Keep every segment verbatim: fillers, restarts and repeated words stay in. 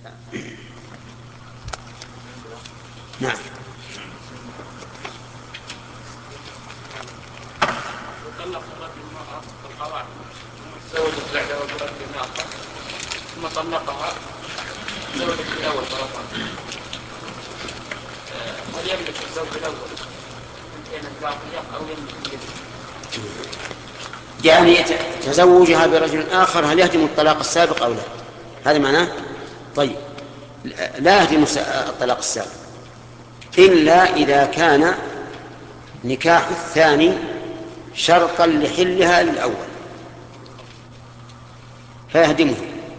نعم. وطلق الرجل المرأة بالقواعد ثم تزوجت بعده برجل آخر ثم طلقها تزوجت بالأول طلقها، هل يملك الزوج الأول من الباقية أو يملك اليد؟ يعني تزوجها برجل آخر هل يهدم الطلاق السابق أو لا؟ هذا معناه. طيب، لا يهدم الطلاق السابق إلا إذا كان نكاح الثاني شرطا لحلها للأول فيهدمه.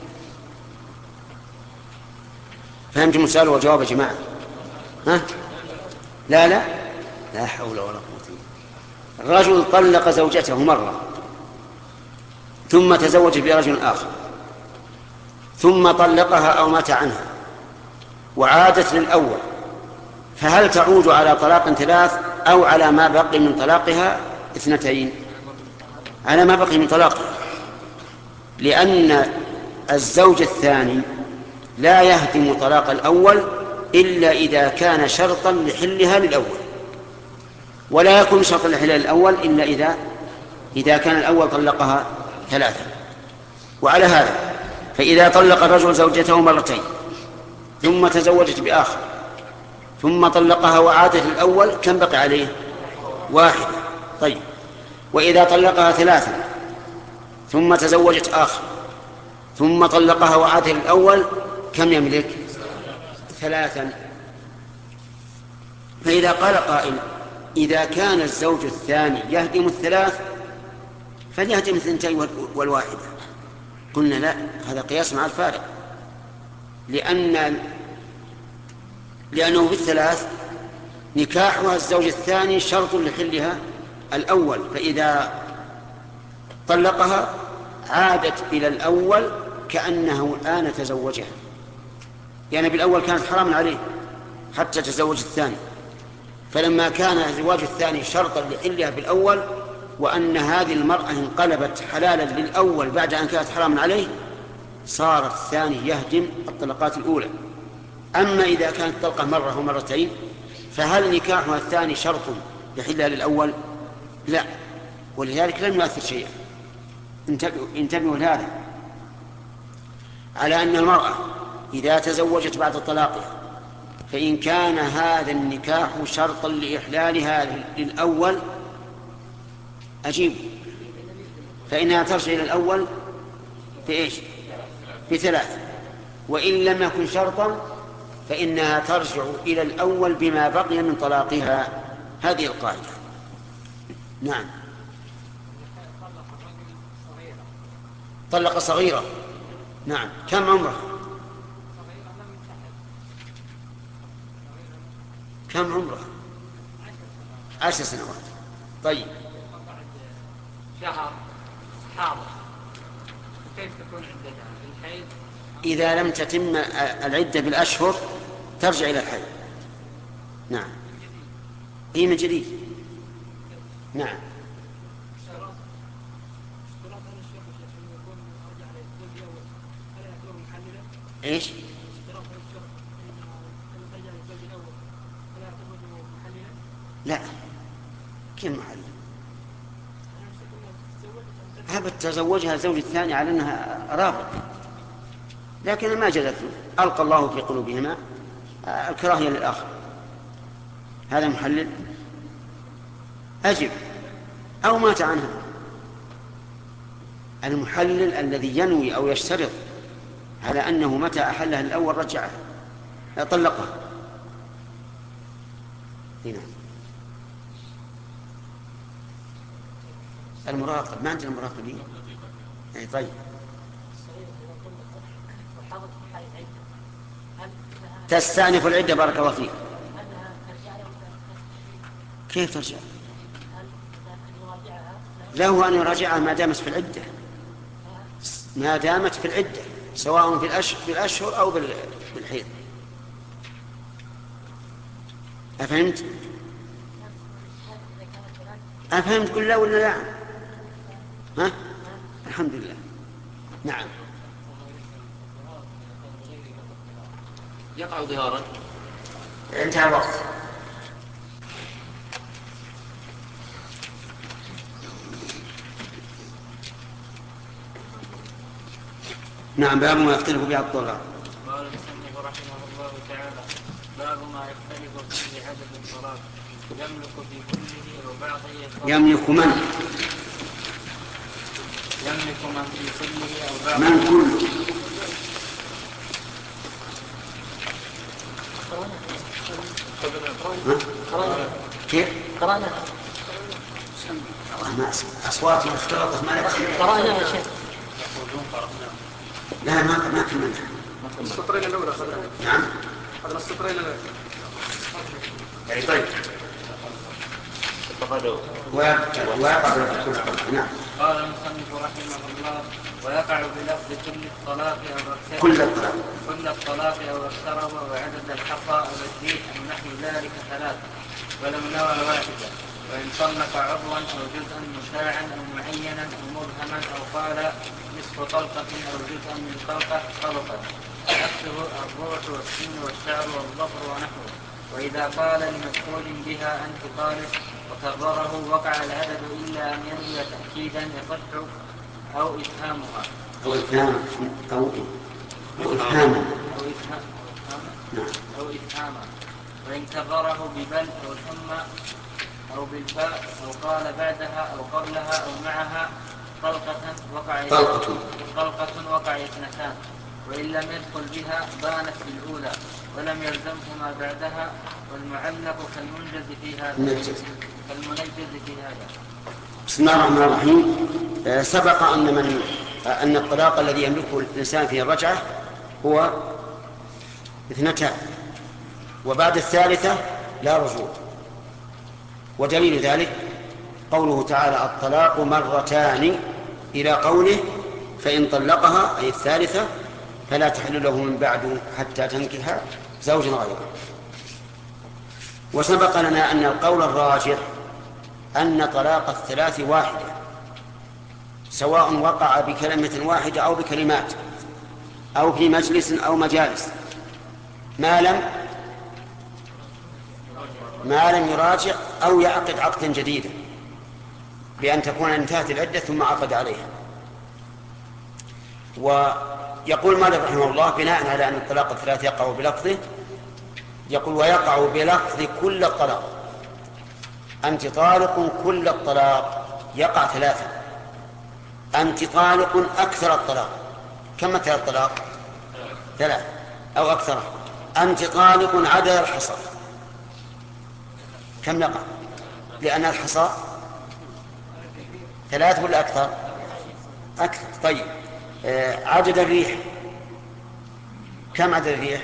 فهمتم السؤال والجواب يا جماعة؟ ها؟ لا لا لا حول ولا قوة. الرجل طلق زوجته مرة ثم تزوج برجل آخر ثم طلقها أو مات عنها وعادت للأول، فهل تعود على طلاق ثلاث أو على ما بقي من طلاقها اثنتين؟ على ما بقي من طلاقها، لأن الزوج الثاني لا يهدم طلاق الأول إلا إذا كان شرطا لحلها للأول، ولا يكون شرطا لحلها للأول إلا إذا إذا كان الأول طلقها ثلاثة. وعلى هذا فإذا طلق الرجل زوجته مرتين ثم تزوجت بآخر ثم طلقها وعادت للأول كم بقي عليه؟ واحد. طيب، وإذا طلقها ثلاثة ثم تزوجت آخر ثم طلقها وعادت للأول كم يملك؟ ثلاثا. فإذا قال قائل إذا كان الزوج الثاني يهدم الثلاث فليهدم الثنتين والواحدة، قلنا لا، هذا قياس مع الفارق، لأن لأنه في الثلاث نكاحها الزوج الثاني شرط لحلها الأول، فإذا طلقها عادت إلى الأول كأنه الآن تزوجها، يعني بالأول كانت حراما عليه حتى تزوج الثاني، فلما كان الزواج الثاني شرطا لحلها بالأول وأن هذه المرأة انقلبت حلالا للأول بعد أن كانت حراما عليه صار الثاني يهدم الطلقات الأولى. أما إذا كانت طلقة مرة ومرتين فهل نكاحها الثاني شرط لحلها للأول؟ لا، ولذلك لم يؤثر شيئا. انتبهوا لهذا، على أن المرأة إذا تزوجت بعد طلاقها فإن كان هذا النكاح شرطا لإحلالها للأول أجيب، فإنها ترجع إلى الأول بإيش؟ بثلاث، وإن لم يكن شرطا فإنها ترجع إلى الأول بما بقي من طلاقها. هذه القاعدة. نعم. طلق صغيرة. نعم. كم عمرها؟ كم عمرها؟ عشر سنوات. طيب، شهر حاضر، كيف تكون عدتها في الحيض؟ إذا لم تتم العدة بالأشهر ترجع إلى الحيض. نعم، هي من جديد. نعم. إيش؟ لا، كيف محل؟ هبت تزوجها الزوج الثاني على أنها رابط، لكن ما جدت، ألقى الله في قلوبهما الكراهية للآخر. هذا محلل؟ أجب. أو مات عنها. المحلل الذي ينوي أو يشترط على أنه متى أحلها الأول رجعها طلقها. هنا المراقب، ما عندنا المراقبين. يعني طيب، تستأنف العدة. بارك الله فيك. كيف ترجع؟ له أن يراجعها ما دامت في العدة، ما دامت في العدة، سواء في الأشهر, في الأشهر أو بالحيض. أفهمت؟ أفهمت كل لا ولا لا؟ ها؟ الحمد لله. نعم. يقع ظهارا. انتهى الوقت. نعم. باب ما يختلف به الطلاق. قال المصنف رحمه الله تعالى: باب ما يختلف فيه عدد الطلاق، يملك في كله وبعضه. يملك من؟ يملك من في كله أو بعضه. من كله؟ ها؟ كيف؟ قرأنا. والله ما أسمع أصوات مختلطة ما نفسي. قرأنا يا شيخ. لا ما ما كملنا. السطرين الأولى خذنا. نعم. خذنا السطرين الأولى. يعني طيب. ويقع بلفظ كل. نعم. قال المصنف رحمه الله: ويقع بلفظ كل الطلاق أو أكثر. كل الطلاق. كل الطلاق أو أكثره وعدد الحصى أو الزيت أو نحو ذلك ثلاثة، ولو نوى واحدة. وإن طلق عضوا أو جزءا مشاعا أو معينا أو مبهما أو قال نصف طلقة أو جزءا من طلقة طلقة، أكثر الروح والسن والشعر والظفر ونحوه. وإذا قال لمدخول بها أنت طالق وكرره وقع العدد إلا أن ينوي تأكيدا يصح أو إفهامها أو إفهام أو إفهاما أو إفهام نعم. أو إفهاما. وإن كرره ببل أو ثم أو بالفاء أو قال بعدها أو قبلها أو معها طلقة وقع طلقة طلقة وقع اثنتان. وإن لم يدخل بها بانت بالأولى ولم يلزمه ما بعدها. والمعلق كالمنجز في هذا كالمنجز في هذا. بسم الله الرحمن الرحيم. سبق أن من أن الطلاق الذي يملكه الإنسان في الرجعة هو اثنتان، وبعد الثالثة لا رجوع. ودليل ذلك قوله تعالى: الطلاق مرتان، إلى قوله: فإن طلقها أي الثالثة فلا تحل له من بعد حتى تنكح زوجا غيره. وسبق لنا أن القول الراجح أن طلاق الثلاث واحدة، سواء وقع بكلمة واحدة أو بكلمات أو في مجلس أو مجالس، ما لم ما لم يراجع أو يعقد عقدا جديدا، بأن تكون انتهت العدة ثم عقد عليها. ويقول مالك رحمه الله بناء على أن الطلاق الثلاث يقع بلفظه، يقول: ويقع بلفظ كل الطلاق. أنت طالق كل الطلاق يقع ثلاثة. أنت طالق أكثر الطلاق. كم مثل الطلاق؟ ثلاث أو أكثر. أنت طالق عدد الحصى. كم يقع؟ لأن الحصى ثلاث ولا أكثر؟ أكثر. طيب آه عدد الريح كم عدد الريح؟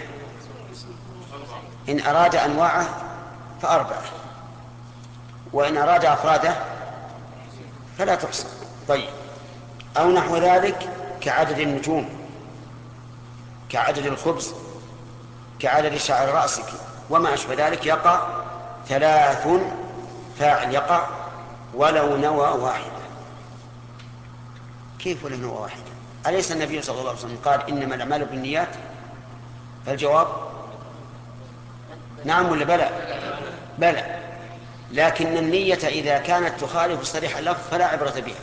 إن أراد أنواعه فأربعة، وإن أراد أفراده فلا تحصى. طيب أو نحو ذلك كعدد النجوم، كعدد الخبز، كعدد شعر رأسك وما أشبه ذلك، يقع ثلاث. فاعل يقع ولو نوى واحدة. كيف ولو نوى واحدة؟ أليس النبي صلى الله عليه وسلم قال: إنما الأعمال بالنيات؟ فالجواب نعم ولا بلى؟ بلى. لكن النية إذا كانت تخالف صريح اللفظ فلا عبرة بها.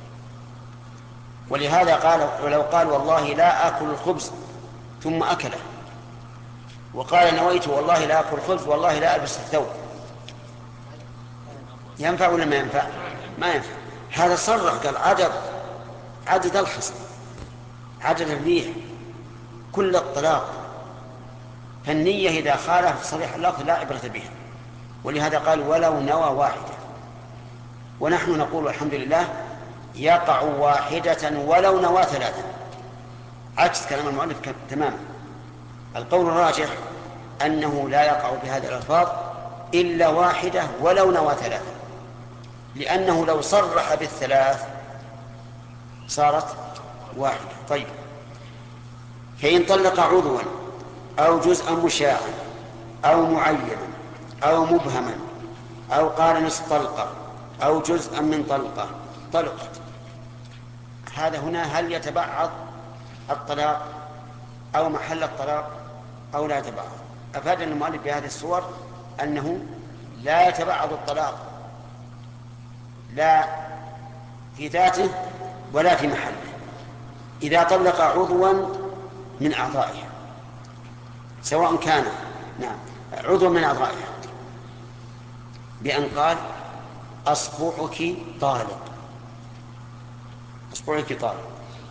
ولهذا قال: ولو قال والله لا آكل الخبز ثم أكله، وقال نويت والله لا آكل الخبز والله لا ألبس الثوب، ينفع ولا ما ينفع؟ ما ينفع. هذا صرح قال عدد عدد الحصى، عدد الريح، كل الطلاق. فالنية إذا خالف صريح اللفظ لا عبرة بها. ولهذا قال: ولو نوى واحدة. ونحن نقول الحمد لله يقع واحدة ولو نوى ثلاثة، عكس كلام المؤلف تماما. القول الراجح أنه لا يقع بهذه الألفاظ إلا واحدة ولو نوى ثلاثة، لأنه لو صرح بالثلاث صارت واحدة. طيب فإن طلق عضوا أو جزءا مشاعا أو معينا أو مبهما أو قال نصف طلقة أو جزءا من طلقة طلقت، هذا هنا هل يتبعض الطلاق أو محل الطلاق؟ أو لا يتبعض. أفاد المؤلف بهذه الصور أنه لا يتبعض الطلاق لا في ذاته ولا في محله. إذا طلق عضوا من أعضائه سواء كان نعم عضو من أعضائه بأن قال أصبعك طالق، أصبعك طالق،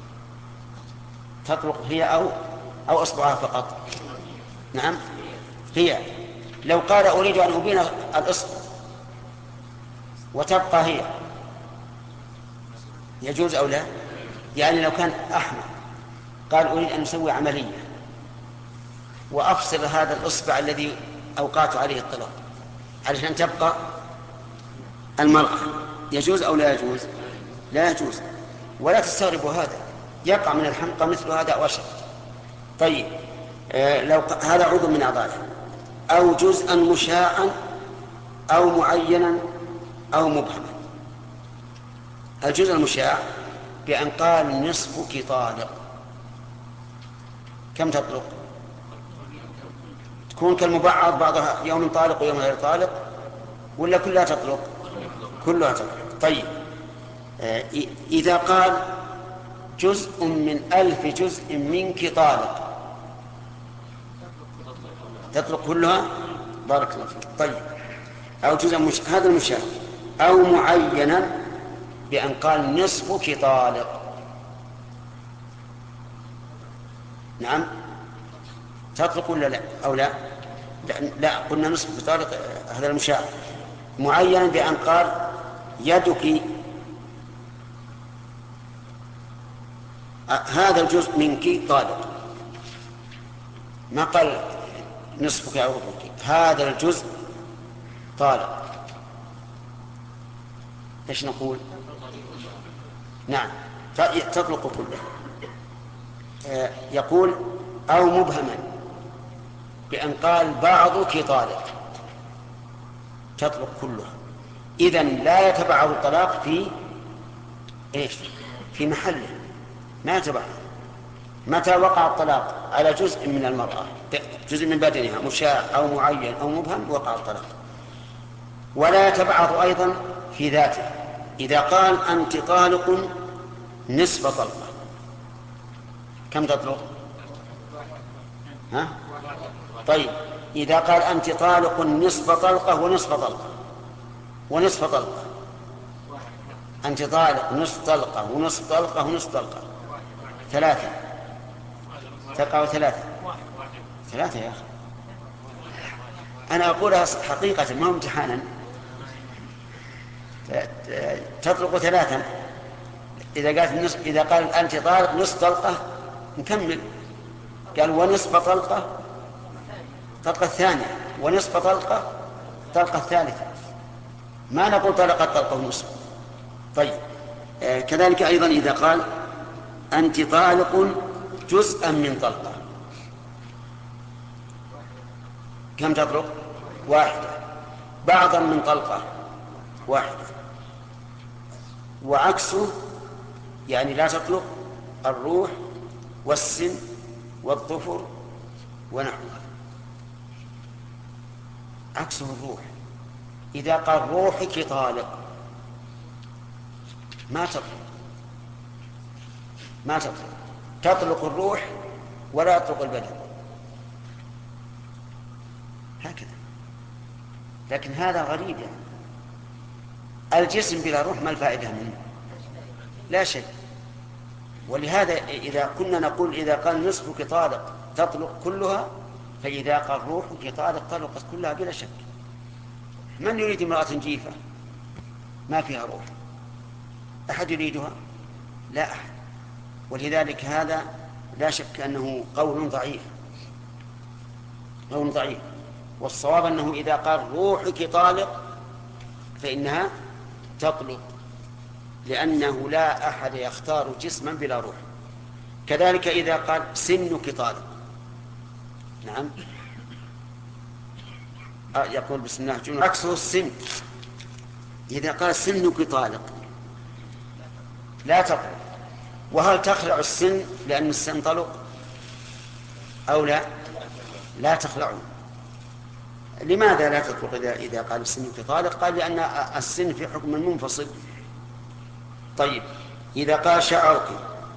تطلق هي أو أو أصبعها فقط. نعم هي. لو قال أريد أن أبين الإصبع وتبقى هي يجوز أو لا؟ يعني لو كان أحمر قال أريد أن أسوي عملية وأفصل هذا الإصبع الذي أوقعت عليه الطلاق علشان تبقى المرأة، يجوز أو لا يجوز؟ لا يجوز. ولا تستغربوا هذا، يقع من الحمقى مثل هذا أو أشد. طيب آه لو هذا عضو من أعضائه أو جزءا مشاعا أو معينا أو مبهما. الجزء المشاع بأن قال نصفك طالق، كم تطلق؟ تكون كالمبعض، بعضها يوم طالق ويوم غير طالق، ولا كلها تطلق؟ كلها تطلق. طيب آه إذا قال جزء من ألف جزء منك طالق تطلق كلها؟ بارك الله فيك. طيب أو جزء مش... هذا المشاع أو معينا بأن قال نصفك طالق، نعم تطلق ولا لا أو لا؟ لا, لا قلنا نصفك طالق هذا المشاع. معينا بأن قال يدك هذا الجزء منك طالق، ما قال نصفك أو ربك، هذا الجزء طالق. ايش نقول؟ نعم تطلق كلها. آه يقول أو مبهما بأن قال بعضك طالق تطلق كلها. إذن لا يتبعض الطلاق في إيش؟ في محله، ما يتبعض. متى وقع الطلاق على جزء من المرأة، جزء من بدنها مشاع أو معين أو مبهم، وقع الطلاق. ولا يتبعض أيضا في ذاته. إذا قال أنت طالق نصف طلقة كم تطلق؟ ها؟ طيب إذا قال أنت طالق نصف طلقة ونصف طلقة ونصف طلقة، أنت طالق نصف طلقة ونصف طلقة ونصف طلقة، ثلاثة تقع ثلاثة ثلاثة يا أخي. أنا أقولها حقيقة ما هو امتحانا. تطلق ثلاثا. إذا قالت نصف، إذا قال أنت طالق نصف طلقة نكمل، قال ونصف طلقة طلقة الثانية ونصف طلقة طلقة الثالثة، ما نقول طلقة طلقة ونصف. طيب آه كذلك أيضا إذا قال أنت طالق جزءا من طلقة كم تطلق؟ واحدة. بعضا من طلقة واحدة. وعكسه يعني لا تطلق الروح والسن والظفر ونحوها. عكسه الروح، إذا قال روحك طالق ما تطلق ما تطلق تطلق الروح ولا يطلق البدن هكذا. لكن هذا غريب، يعني الجسم بلا روح ما الفائدة منه؟ لا شيء. ولهذا إذا كنا نقول إذا قال نصفك طالق تطلق كلها، فإذا قال روحك طالق طلقت كلها بلا شك. من يريد امرأة جيفة ما فيها روح؟ أحد يريدها؟ لا أحد. ولذلك هذا لا شك أنه قول ضعيف قول ضعيف والصواب أنه إذا قال روحك طالق فإنها تطلق، لأنه لا أحد يختار جسما بلا روح. كذلك إذا قال سنك طالق، نعم آه يقول بسم الله جملة عكسه السن. إذا قال سنك طالق لا تطلق. وهل تخلع السن لأن السن طلق أو لا؟ لا تخلعون. لماذا لا تطلق إذا, إذا قال السن في طالق؟ قال لأن السن في حكم المنفصل. طيب إذا قال شعرك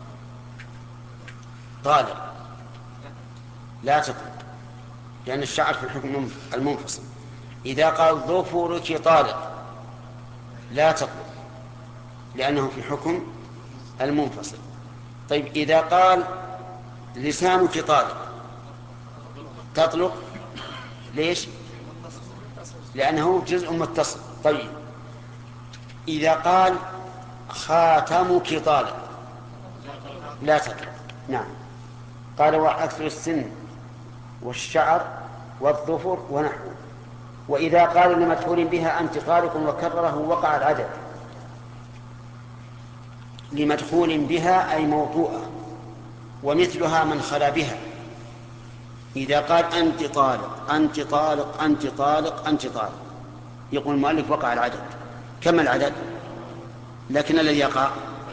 طالق لا تطلق لأن الشعر في الحكم المنفصل. إذا قال ظفرك طالق لا تطلق لأنه في حكم المنفصل. طيب إذا قال لسانك طالق تطلق. ليش؟ لأنه جزء متصل. طيب إذا قال خاتمك طالق لا تطلق. نعم. قال وأكثر السن والشعر والظفر ونحوه. وإذا قال لمدخول بها أنت طالق وكرره وقع العدد. لمدخول بها أي موضوعة، ومثلها من خلا بها. إذا قال أنت طالق أنت طالق أنت طالق أنت طالق يقول المؤلف وقع العدد. كم العدد؟ لكن الذي يقع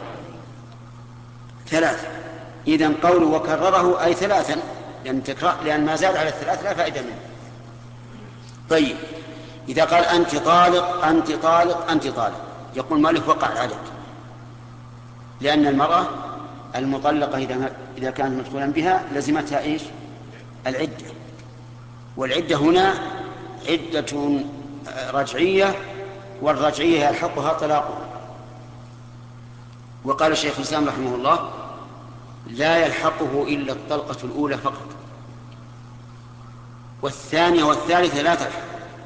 ثلاثة. إذن قول وكرره أي ثلاثا لأن, لأن ما زاد على الثلاث لا فائدة منه. طيب إذا قال أنت طالق أنت طالق أنت طالق يقول المؤلف وقع العدد، لأن المرأة المطلقة إذا كانت مدخولا بها لزمتها إيش؟ العدة. والعدة هنا عدة رجعية، والرجعية يلحقها طلاقها. وقال الشيخ الإسلام رحمه الله لا يلحقه إلا الطلقة الأولى فقط، والثانية والثالثة لا تلحق،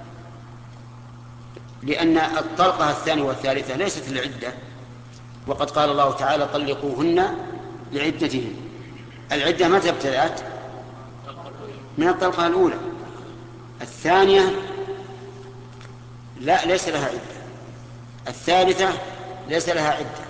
لأن الطلقة الثانية والثالثة ليست للعدة، وقد قال الله تعالى طلقوهن لعدتهن. العدة متى ابتدأت؟ من الطلقة الأولى. الثانية لا ليس لها عدة، الثالثة ليس لها عدة.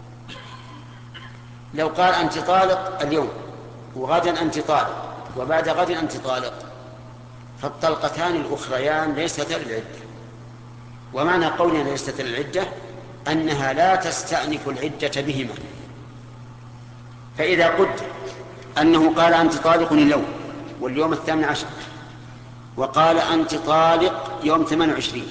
لو قال أنت طالق اليوم وغدا أنت طالق وبعد غد أنت طالق فالطلقتان الأخريان ليست للعدة. ومعنى قولنا ليست للعدة أنها لا تستأنف العدة بهما. فإذا قلت أنه قال أنت طالق اليوم واليوم الثامن عشر، وقال أنت طالق يوم ثمان وعشرين،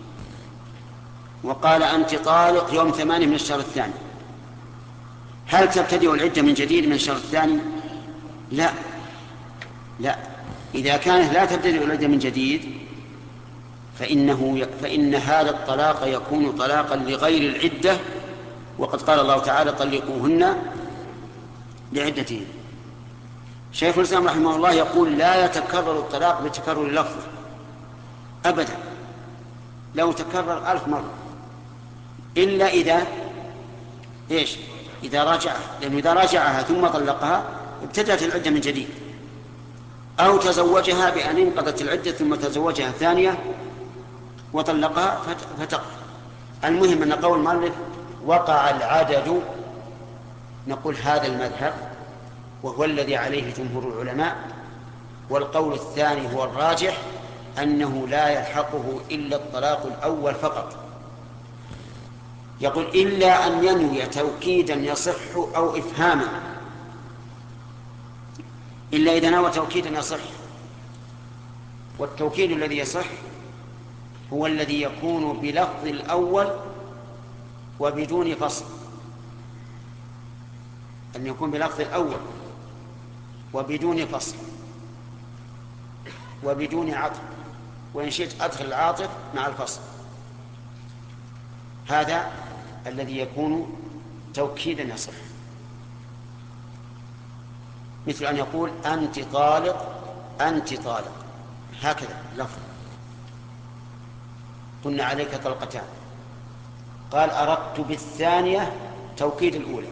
وقال أنت طالق يوم ثمانية من الشهر الثاني، هل تبتدئ العدة من جديد من الشهر الثاني؟ لا لا. إذا كانت لا تبتدئ العدة من جديد فإنه فإن هذا الطلاق يكون طلاقا لغير العدة، وقد قال الله تعالى طلقوهن لعدتهن. شيخ الإسلام رحمه الله يقول لا يتكرر الطلاق بتكرر اللفظ أبدا، لو تكرر ألف مرة، إلا إذا إيش؟ إذا راجعها، لأنه إذا راجعها ثم طلقها ابتدأت العدة من جديد، أو تزوجها بأن انقضت العدة ثم تزوجها ثانية وطلقها فتقضى. المهم أن قول المؤلف وقع العدد، نقول هذا المذهب وهو الذي عليه جمهور العلماء، والقول الثاني هو الراجح أنه لا يلحقه إلا الطلاق الأول فقط. يقول إلا أن ينوي توكيدا يصح أو إفهاما، إلا إذا نوى توكيدا يصح. والتوكيد الذي يصح هو الذي يكون بلفظ الأول وبدون فصل، أن يكون بلفظ الأول وبدون فصل وبدون عطف، وإن شئت أدخل العاطف مع الفصل، هذا الذي يكون توكيدا يصح. مثل أن يقول أنت طالق أنت طالق، هكذا لفظ. قلنا عليك طلقتان، قال أردت بالثانية توكيد الأولى،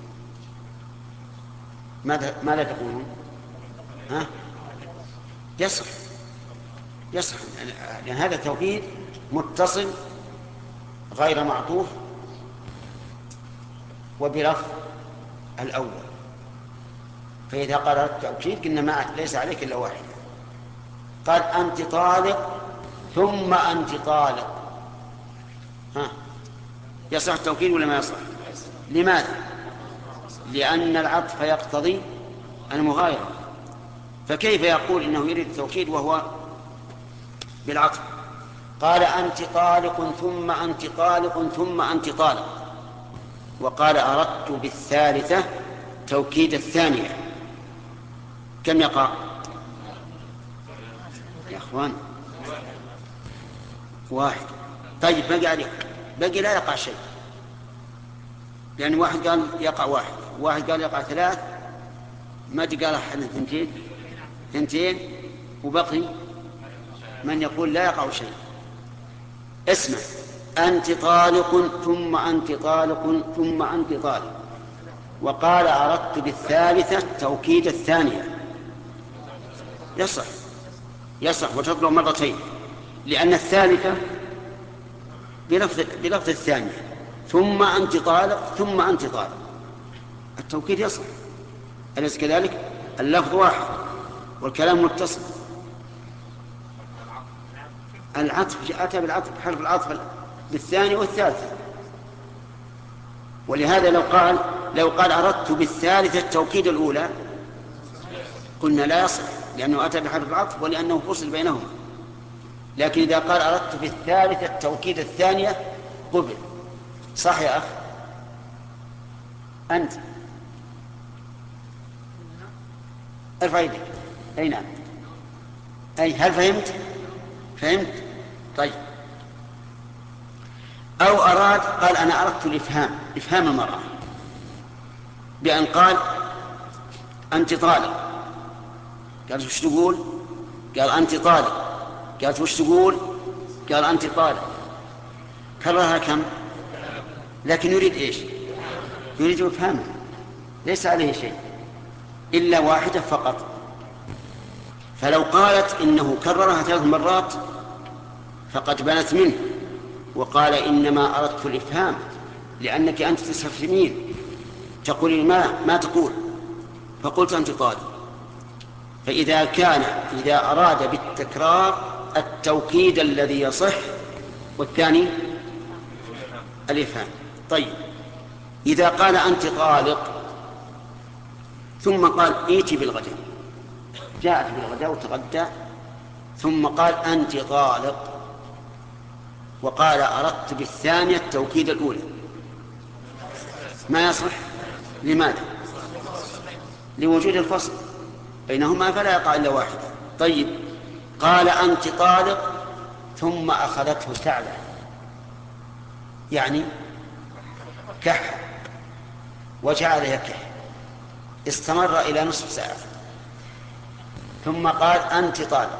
ماذا ماذا تقولون؟ ها؟ يصح يصح لأن هذا التوكيد متصل غير معطوف وبلفظ الأول. فإذا قال التوكيد قلنا ما ليس عليك إلا واحد. قال أنت طالق ثم أنت طالق، ها يصح التوكيد ولا ما يصح؟ لماذا؟ لأن العطف يقتضي المغايرة، فكيف يقول إنه يريد التوكيد وهو بالعطف؟ قال أنت طالق ثم أنت طالق ثم أنت طالق، وقال أردت بالثالثة توكيد الثانية، كم يقع يا أخوان؟ واحد. طيب بقي عليك، بقي لا يقع شيء، لأن يعني واحد قال يقع واحد، واحد قال يقع ثلاث، ما قال أحد ثنتين ثنتين وبقي من يقول لا يقع شيء. اسمع، أنت طالق ثم أنت طالق ثم أنت طالق، وقال أردت بالثالثة توكيد الثانية، يصح يصح وتطلع مرتين، لأن الثالثة بلفظ, بلفظ الثانية، ثم أنت طالق ثم أنت طالق، التوكيد يصح، أليس كذلك؟ اللفظ واحد والكلام متصل. العطف أتى بالعطف حرف العطف بالثاني والثالثة، ولهذا لو قال لو قال أردت بالثالثة التوكيد الأولى قلنا لا يصح، لأنه أتى بحرف العطف ولأنه فصل بينهما. لكن إذا قال أردت بالثالثة التوكيد الثانية قبل. صح يا أخ؟ أنت ارفع يدك. أي نعم. أي هل فهمت؟ فهمت؟ طيب. أو أراد قال أنا أردت الإفهام، إفهام المرأة، بأن قال أنت طالق، قالت وش تقول؟ قال أنت طالق، قالت وش تقول؟ قال أنت طالق، كررها كم؟ لكن يريد إيش؟ يريد إفهامها، ليس عليه شيء إلا واحدة فقط. فلو قالت إنه كررها ثلاث مرات فقد بنت منه، وقال إنما أردت الإفهام لأنك أنت تستفهمين، تقولين ما ما تقول، فقلت أنت طالق. فإذا كان إذا أراد بالتكرار التوكيد الذي يصح والثاني الإفهام. طيب، إذا قال أنت طالق ثم قال إيتي بالغداء، جاءت بالغداء وتغدى، ثم قال أنت طالق، وقال أردت بالثانية التوكيد الأولى، ما يصح. لماذا؟ لوجود الفصل بينهما فلا يقع إلا واحدة. طيب، قال أنت طالق ثم أخذته تعلى، يعني كح وجعل يكح، استمر إلى نصف ساعة، ثم قال أنت طالق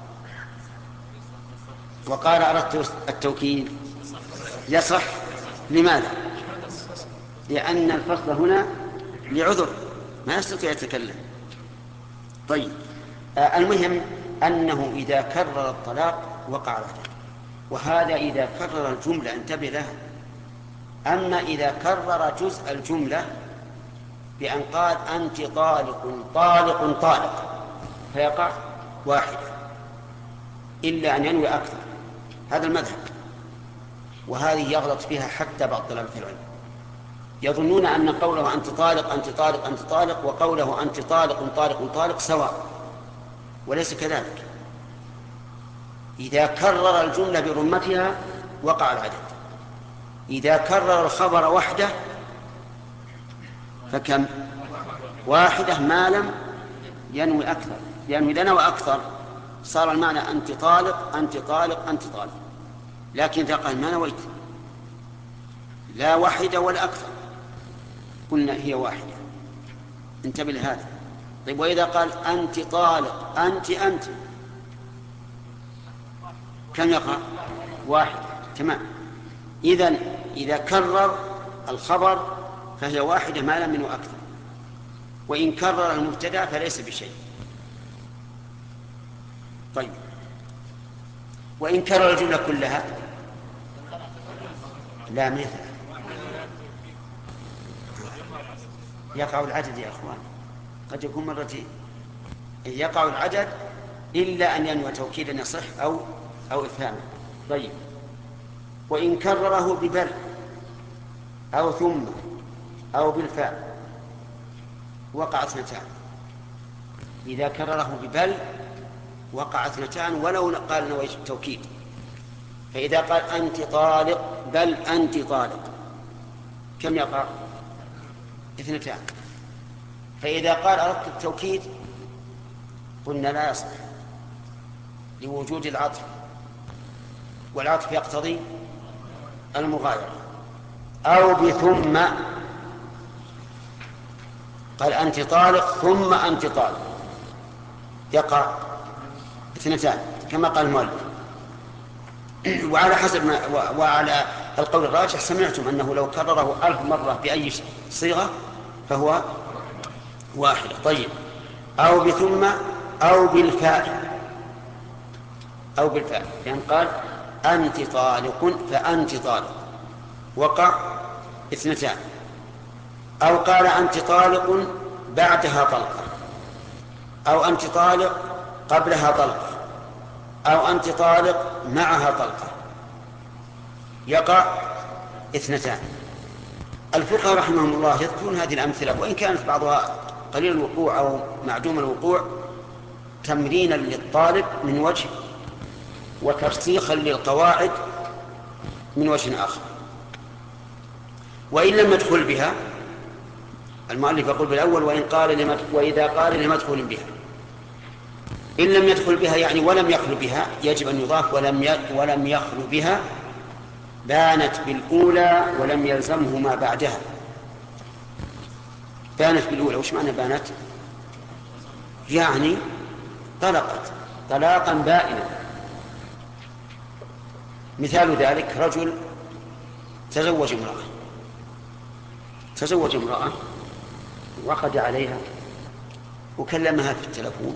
وقال أردت التوكيد، يصح. لماذا؟ لأن الفصل هنا لعذر ما يستطيع يتكلم. طيب، آه المهم أنه إذا كرر الطلاق وقع العدد، وهذا إذا كرر الجملة، انتبه لها. أما إذا كرر جزء الجملة بأن قال أنت طالق طالق طالق فيقع واحد، إلا أن ينوي أكثر، هذا المذهب. وهذه يغلط فيها حتى بعض طلبة العلم، يظنون أن قوله أنت طالق أنت طالق أنت طالق وقوله أنت طالق طالق طالق سواء، وليس كذلك. إذا كرر الجملة برمتها وقع العدد، إذا كرر الخبر وحده فكم؟ واحدة، ما لم ينوي أكثر، لأنه إذا نوى أكثر صار المعنى أنت طالق أنت طالق أنت طالق. لكن إذا قال ما نويت لا واحدة ولا أكثر قلنا هي واحدة، انتبه لهذا. طيب، وإذا قال أنت طالق أنت أنت كم يقع؟ واحد، تمام. إذن إذا كرر الخبر فهي واحدة ما لم ينوي أكثر، وإن كرر المبتدأ فليس بشيء. طيب، وإن كرر الجملة كلها لا مثل، يقع العدد يا أخوان، قد يكون مرتين، يقع العدد إلا أن ينوي توكيدا يصح أو أو إفهاما. طيب، وإن كرره ببل أو ثم أو بالفاء وقع اثنتان. إذا كرره ببل وقع اثنتان ولو قال نويت التوكيد. فإذا قال أنت طالق بل أنت طالق كم يقع؟ اثنتان. فإذا قال أردت التوكيد قلنا لا يصح لوجود العطف، والعطف يقتضي المغايرة. أو بثم قال أنت طالق ثم أنت طالق يقع اثنتان كما قال المؤلف. وعلى حسب ما وعلى القول الراجح سمعتم أنه لو كرره ألف مرة بأي صيغة فهو واحد. طيب. أو بثم أو بالفاء أو بالفاء يعني قال أنت طالق فأنت طالق وقع اثنتان. أو قال أنت طالق بعدها طلقة، أو أنت طالق قبلها طلقة، أو أنت طالق معها طلقة يقع اثنتان. الفقهاء رحمهم الله يذكرون هذه الأمثلة وإن كانت بعضها قليل الوقوع أو معدوم الوقوع تمرينا للطالب من وجه وترسيخا للقواعد من وجه آخر. وإن لم يدخل بها المؤلف يقول بالأول وإن قال لم وإذا قال لمدخول بها. إن لم يدخل بها يعني ولم يخل بها يجب أن يضاف ولم ولم يخل بها بانت بالأولى ولم يلزمه ما بعدها. بانت بالأولى وش معنى بانت؟ يعني طلقت طلاقا بائنا. مثال ذلك رجل تزوج امرأة تزوج امرأة وعقد عليها وكلمها في التلفون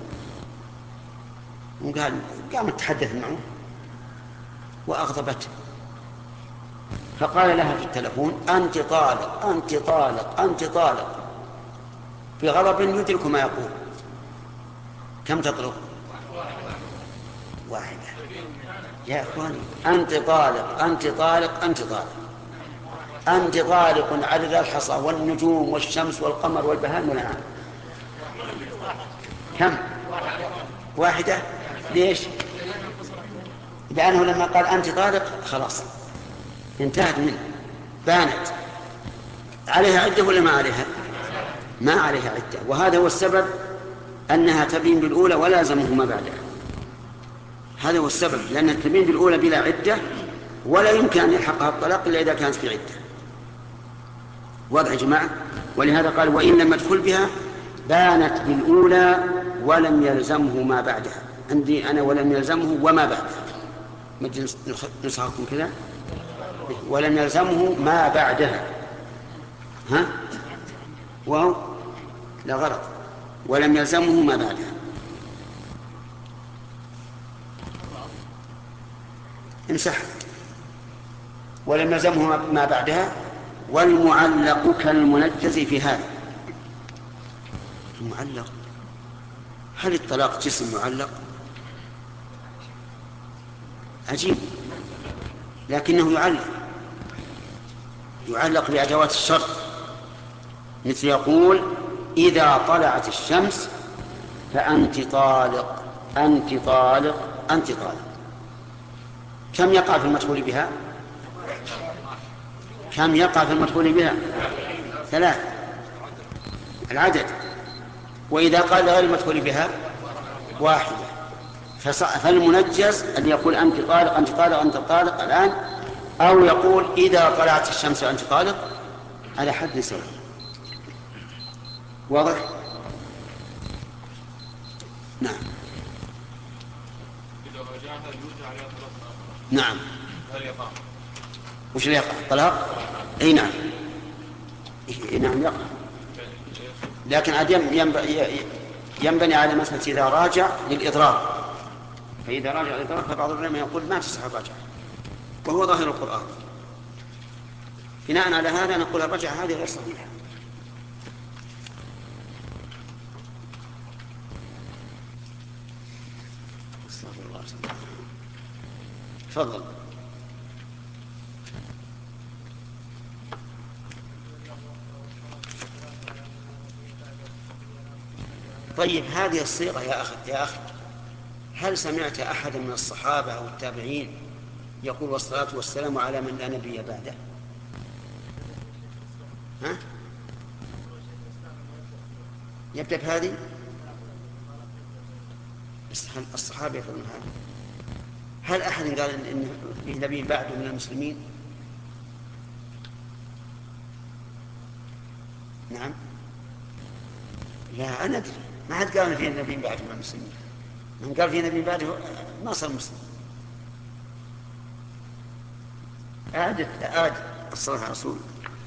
وقال قام تتحدث معه وأغضبته فقال لها في التلفون أنت طالق أنت طالق أنت طالق بغضب يدرك ما يقول. كم تطلق؟ واحدة. يا أخواني أنت طالق أنت طالق أنت طالق أنت طالق عدد الحصى والنجوم والشمس والقمر والبهائم والأنعام. كم؟ واحدة. ليش؟ لأنه لما قال أنت طالق خلاص انتهت منه بانت. عليها عدة ولا ما عليها؟ ما عليها عدة. وهذا هو السبب أنها تبين بالأولى ولا يلزمه ما بعدها. هذا هو السبب لأنها تبين بالأولى بلا عدة ولا يمكن أن يلحقها الطلاق إلا إذا كانت في عدة. واضح يا جماعة؟ ولهذا قال وإن لم يدخل بها بانت بالأولى ولم يلزمه ما بعدها. عندي أنا ولم يلزمه وما بعدها. مجلس نسخكم كذا ولم يلزمه ما بعدها. ها؟ واو لا غلط. ولم يلزمه ما بعدها. امسح. ولم يلزمه ما بعدها. والمعلق كالمنجز في هذا. المعلق هل الطلاق جسم معلق؟ عجيب. لكنه يعلق يعلق بأدوات الشرط مثل يقول إذا طلعت الشمس فأنت طالق أنت طالق أنت طالق. كم يقع في المدخول بها؟ كم يقع في المدخول بها؟ ثلاث العدد. وإذا قال غير المدخول بها واحدة. فالمنجز اللي يقول أنت طالق أنت طالق أنت طالق الآن أو يقول إذا طلعت الشمس أنت طالق على حد سواء. واضح؟ نعم. نعم. وش اللي يقع؟ طلاق؟ اي نعم. إيه نعم يقع. لكن عاد ينبني على مسألة إذا راجع للإضرار. فإذا راجع للإضرار فبعض العلماء يقول ما تصح الرجعة وهو ظاهر القرآن. بناء على هذا نقول الرجعة هذه غير صحيحة. تفضل. طيب هذه الصيغة يا أخي يا أخي هل سمعت أحد من الصحابة أو التابعين يقول والصلاة والسلام على من لا نبي بعده؟ ها؟ يبدأ بهذه؟ هل الصحابة يقولون هذا؟ هل أحد قال إن فيه نبي بعده من المسلمين؟ نعم. لا أنا أدري، ما حد قال فيه نبي بعده من المسلمين. من قال فيه نبي بعده ما صار مسلم. أعد أعد الصلاة على رسول.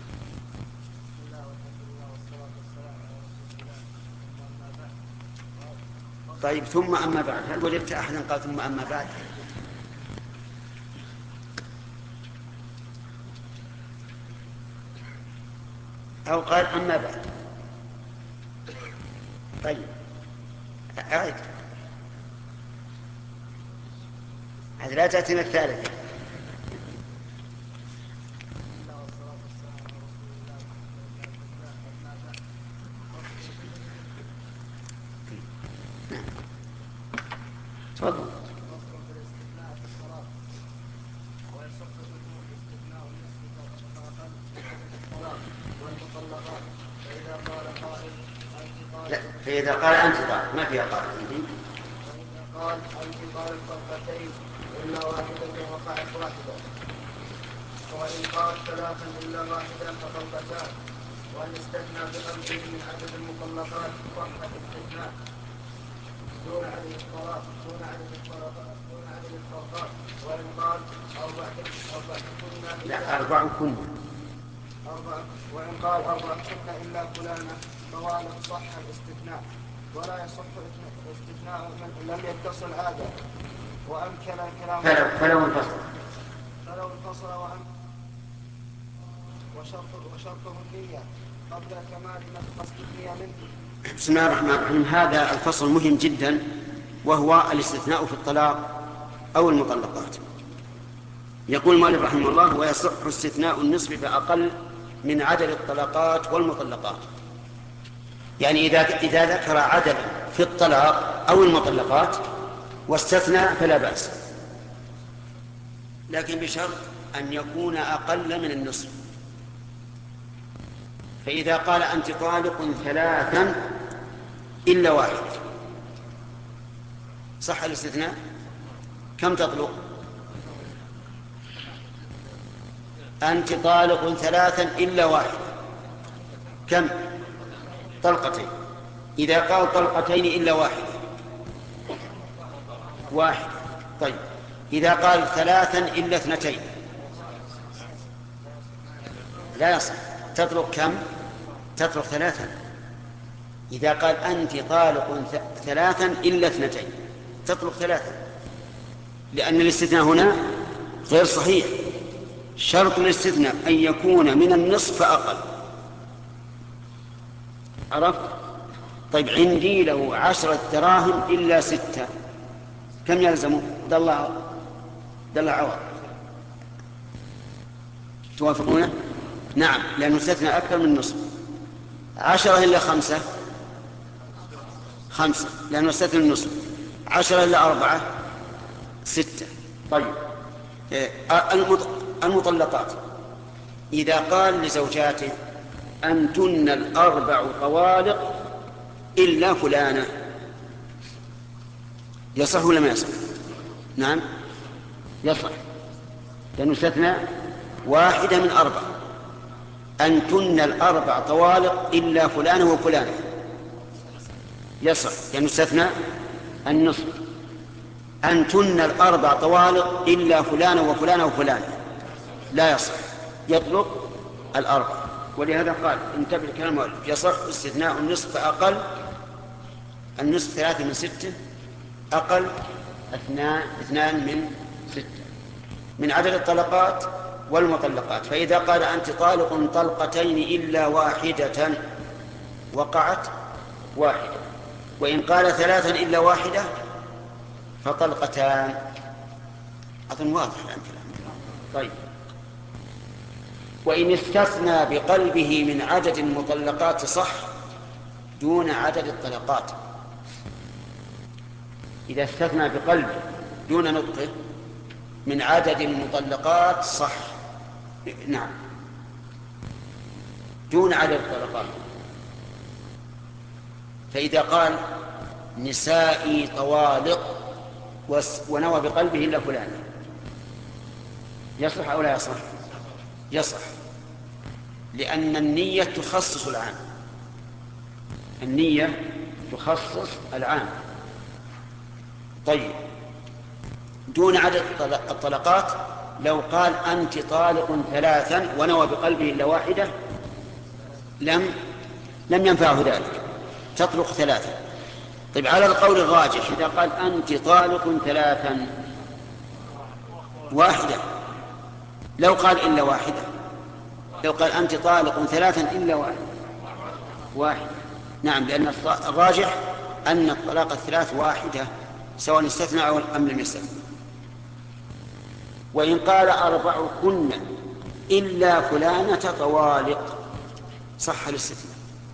طيب ثم أما بعد، هل وجدت أحدا قال ثم أما بعد؟ أو قال أما بعد؟ طيب أعد، هذا لا تأتينا الثالثة. تفضل. لا، فإذا قال أنت طالق ما فيها قال عندي. قال أنت طالق طلقتين إلا واحدة وقعت واحدة، وإن قال ثلاثا إلا واحدة فطلقتان، وأن استثنى بقلبه من عدد المطلقات صح الاستثناء دون عدد الطلاق دون عدد الطلاقات دون عدد الطلقات، وإن قال أربعة أربعة كنا لا أربع كنا أربعة وإن قال أربعة كنا إلا فلانة فوالد صح الاستثناء، ولا يصح الاستثناء من لم يتصل عادة وأمكن الكلام فلو فلو انفصل فلو انفصل وأم وشرط وشرطه النية قبل كمال قصد النية منه. بسم الله الرحمن الرحيم. هذا الفصل مهم جدا، وهو الاستثناء في الطلاق أو المطلقات. يقول المؤلف رحمه الله: ويصح استثناء النصف بأقل من عدد الطلقات والمطلقات. يعني إذا إذا ذكر عددا في الطلاق أو المطلقات واستثنى فلا بأس، لكن بشرط أن يكون أقل من النصف. فإذا قال أنت طالق ثلاثا إلا واحد، صح الاستثناء؟ كم تطلق؟ أنت طالق ثلاثا إلا واحد، كم؟ طلقتين. إذا قال طلقتين إلا واحد واحد. طيب إذا قال ثلاثا إلا اثنتين لا يصح، تطلق كم؟ تطلق ثلاثا. إذا قال أنت طالق ثلاثا إلا اثنتين تطلق ثلاثا، لأن الاستثناء هنا غير صحيح. شرط الاستثناء أن يكون من النصف فأقل. عرفت؟ طيب عندي له عشرة دراهم إلا ستة، كم يلزمه؟ دل دل عوض. توافقونه؟ نعم، لأنه استثنى أكثر من النصف. عشرة إلا خمسة خمسة، لأنه استثنى النصف. عشرة إلا أربعة ستة. طيب المطلقات إذا قال لزوجاته أنتن الأربع طوالق إلا فلانة، يصح ولا ما يصح؟ نعم يصح، لأنه استثنى واحدة من أربع. أنتن الأربع طوالق إلا فلانة وفلانة، يصح لأنه استثنى النصف. أنتن الأربع طوالق إلا فلانة وفلانة وفلانة، لا يصح، يطلق الأربع. ولهذا قال انتبه لكلام المؤلف: يصح استثناء النصف أقل، النصف ثلاثة من ستة، أقل اثنان اثنان من ستة من عدد الطلقات والمطلقات. فإذا قال أنت طالق طلقتين إلا واحدة وقعت واحدة، وإن قال ثلاثا إلا واحدة فطلقتان. أظن واضح الآن كلام. طيب وإن استثنى بقلبه من عدد المطلقات صح دون عدد الطلقات. إذا استثنى بقلبه دون نطقه من عدد المطلقات صح. نعم، دون عدد الطلقات. فإذا قال نسائي طوالق ونوى بقلبه إلا فلان يصح أو لا يصح؟ يصح، لأن النية تخصص العام. النية تخصص العام. طيب، دون عدد الطلقات لو قال أنت طالق ثلاثا ونوى بقلبه إلا واحدة لم لم ينفعه ذلك، تطلق ثلاثا. طيب، على القول الراجح إذا قال أنت طالق ثلاثا واحدة، لو قال إلا واحدة، لو قال أنت طالق ثلاثا إلا واحدة واحدة نعم، لأن الراجح أن الطلاق الثلاث واحدة سواء استثنى أم لم يستثنى. وإن قال أربع كن إلا فلانة طوالق صح الاستثناء.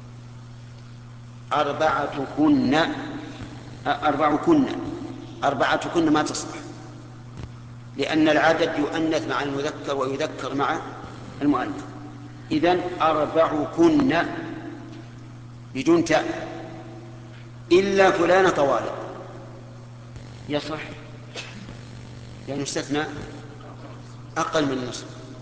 أربعة كن أربع كن أربعة كن ما تصلح، لأن العدد يؤنث مع المذكر ويذكر مع المؤنث. إذن أربع كن بدون تاء إلا فلانة طوالق يصح، يعني استثنى أقل من النصف.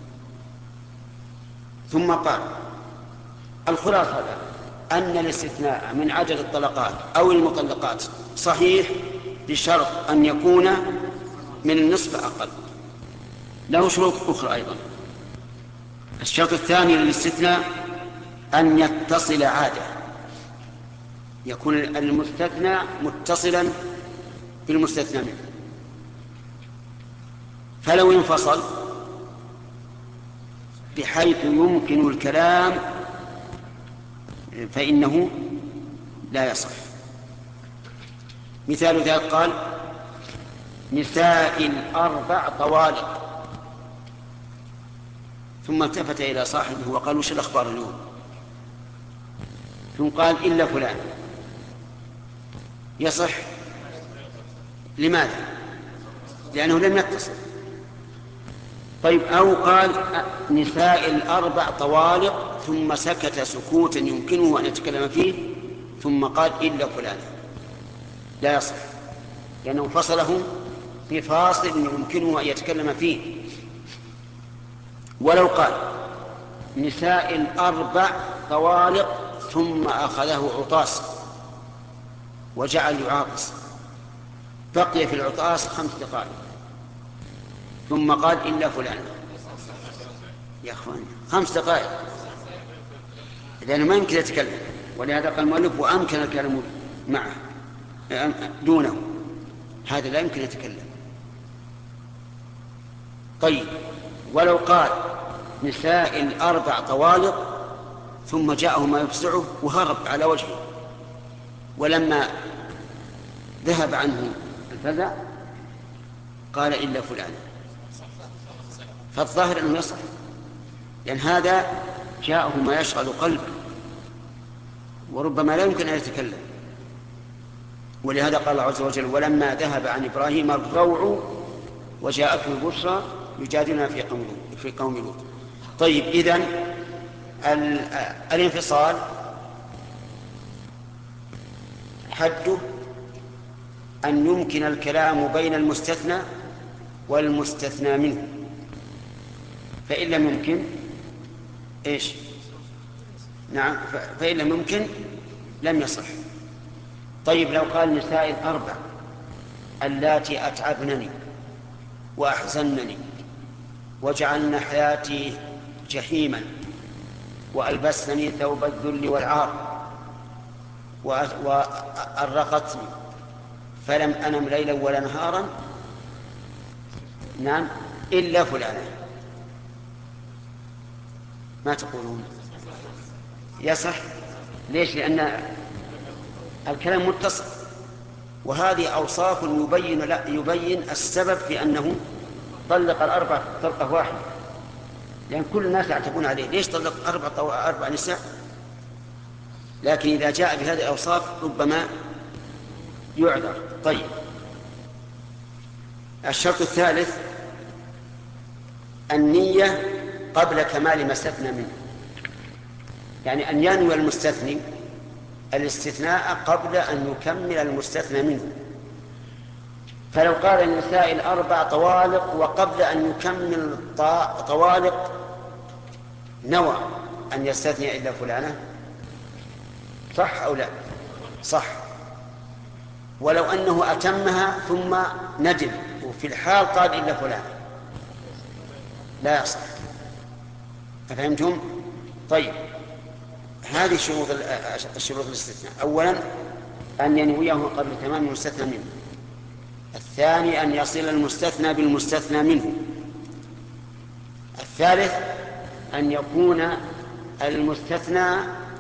ثم قال الخلاصة أن الاستثناء من عدد الطلقات أو المطلقات صحيح بشرط أن يكون من النصف أقل. له شروط أخرى أيضا. الشرط الثاني للاستثناء أن يتصل عادة، يكون المستثنى متصلا بالمستثنى منه، فلو انفصل بحيث يمكن الكلام فإنه لا يصح. مثال ذلك قال نساء الأربع طوالق، ثم التفت إلى صاحبه وقال وش الأخبار اليوم؟ ثم قال إلا فلان يصح. لماذا؟ لأنه لم يتصل. طيب، أو قال نساء الأربع طوالق ثم سكت سكوتا يمكنه أن يتكلم فيه ثم قال إلا فلان، لا يصح، لأنه فصله في فاصل يمكنه أن يتكلم فيه. ولو قال نساء الأربع طوالق ثم أخذه عطاس وجعل يعاطس، بقي في العطاس خمس دقائق ثم قال إلا فلان، يا أخواني خمس دقائق، لأنه ما يمكن يتكلم. ولهذا قال المؤلف وأمكن الكلام معه دونه، هذا لا يمكن يتكلم. طيب، ولو قال نساء الأربع طوالق ثم جاءه ما يفزعه وهرب على وجهه، ولما ذهب عنه الفزع قال إلا فلان، فالظاهر أنه يصح، لأن هذا جاءه ما يشغل قلبه وربما لا يمكن أن يتكلم. ولهذا قال الله عز وجل ولما ذهب عن إبراهيم الروع وجاءته البشرى يجادلنا في قوم في قوم لوط. طيب، إذن الانفصال حده أن يمكن الكلام بين المستثنى والمستثنى منه، فإن لم يمكن إيش؟ نعم، فإن لم يمكن لم يصح. طيب، لو قال نساء الأربع اللاتي أتعبنني وأحزنني وجعلن حياتي جحيما وألبسنني ثوب الذل والعار وأرقتني فلم أنم ليلا ولا نهارا نعم إلا فلانا، ما تقولون؟ يصح. ليش؟ لأن الكلام متصل، وهذه أوصاف يبين لا يبين السبب في أنه طلق الأربع طلقة واحدة، لأن كل الناس يعتبون عليه ليش طلق أربع أربع نساء. لكن إذا جاء بهذه الأوصاف ربما يعذر. طيب، الشرط الثالث النية قبل كمال ما استثنى منه، يعني أن ينوي المستثني الاستثناء قبل أن يكمل المستثنى منه. فلو قال النساء الأربع طوالق وقبل أن يكمل طوالق نوى أن يستثني إلا فلانة، صح أو لا؟ صح. ولو أنه أتمها ثم ندم وفي الحال قال إلا فلانة لا يصح. أفهمتم؟ طيب، هذه شروط الشروط الاستثناء. أولا أن ينويه قبل تمام المستثنى منه. الثاني أن يصل المستثنى بالمستثنى منه. الثالث أن يكون المستثنى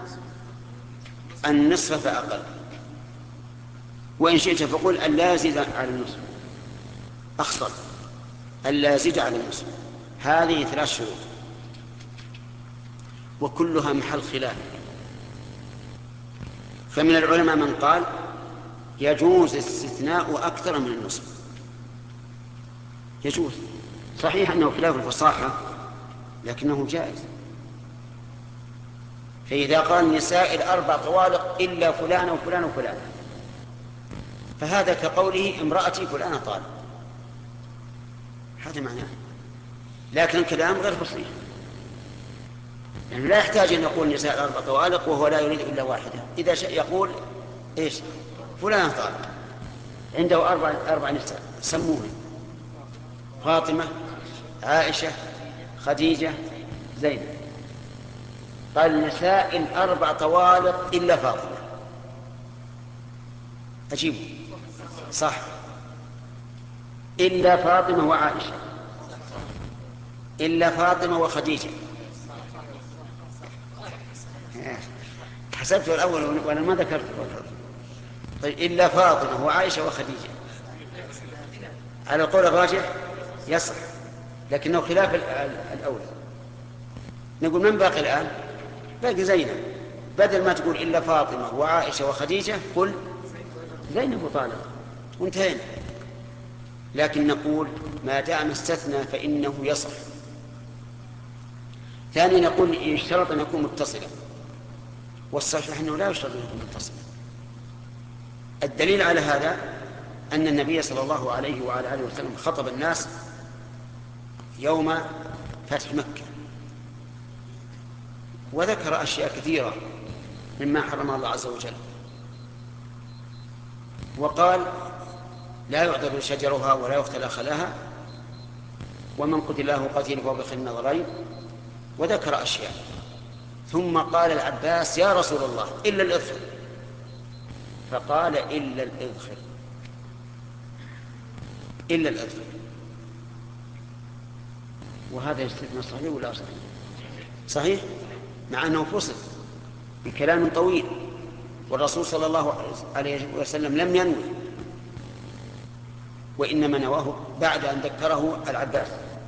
النصف فأقل، وإن شئت فقل أن لا يزيد على النصف، أخطر أن لا يزيد على النصف. هذه ثلاث شروط وكلها محل خلاف. فمن العلماء من قال يجوز استثناء أكثر من النصف، يجوز، صحيح أنه خلاف الفصاحة لكنه جائز. فإذا قال النساء الأربع طوالق إلا فلان وفلان وفلان، فهذا كقوله امرأتي فلانة طالق، هذا معناه. لكن الكلام غير فصيح، يعني لا يحتاج أن يقول النساء الأربع طوالق وهو لا يريد إلا واحدة. إذا شاء يقول إيش فلانة طالق، عنده أربع أربع نساء سموه فاطمة، عائشة، خديجة، زينب. قال النساء الأربع طوالق إلا فاطمة، أجيبه صح، إلا فاطمة وعائشة، إلا فاطمة وخديجة. حسبت الأول وأنا ما ذكرت. طيب إلا فاطمة وعائشة وخديجة، على القول الراجح يصح، لكنه خلاف الأول. نقول من باقي الآن؟ باقي زينب. بدل ما تقول إلا فاطمة وعائشة وخديجة قل زينب وطالق وانتهينا. لكن نقول ما دام استثنى فإنه يصح. ثانيا نقول يشترط أن يكون متصلا، والصحيح أنه لا يشترط أن يكون متصلا. الدليل على هذا أن النبي صلى الله عليه وعلى آله وسلم خطب الناس يوم فتح مكة وذكر أشياء كثيرة مما حرم الله عز وجل، وقال لا يعذر شجرها ولا يقتل خلاها، ومن قتل له قتيل فهو بخير النظرين، وذكر أشياء. ثم قال العباس يا رسول الله إلا الإذخر، فقال إلا الإذخر، إلا الإذخر. وهذا يستثنى صحيح ولا صحيح؟ صحيح، مع أنه فصل بكلام طويل، والرسول صلى الله عليه وسلم لم ينوي، وإنما نواه بعد أن ذكره العباس.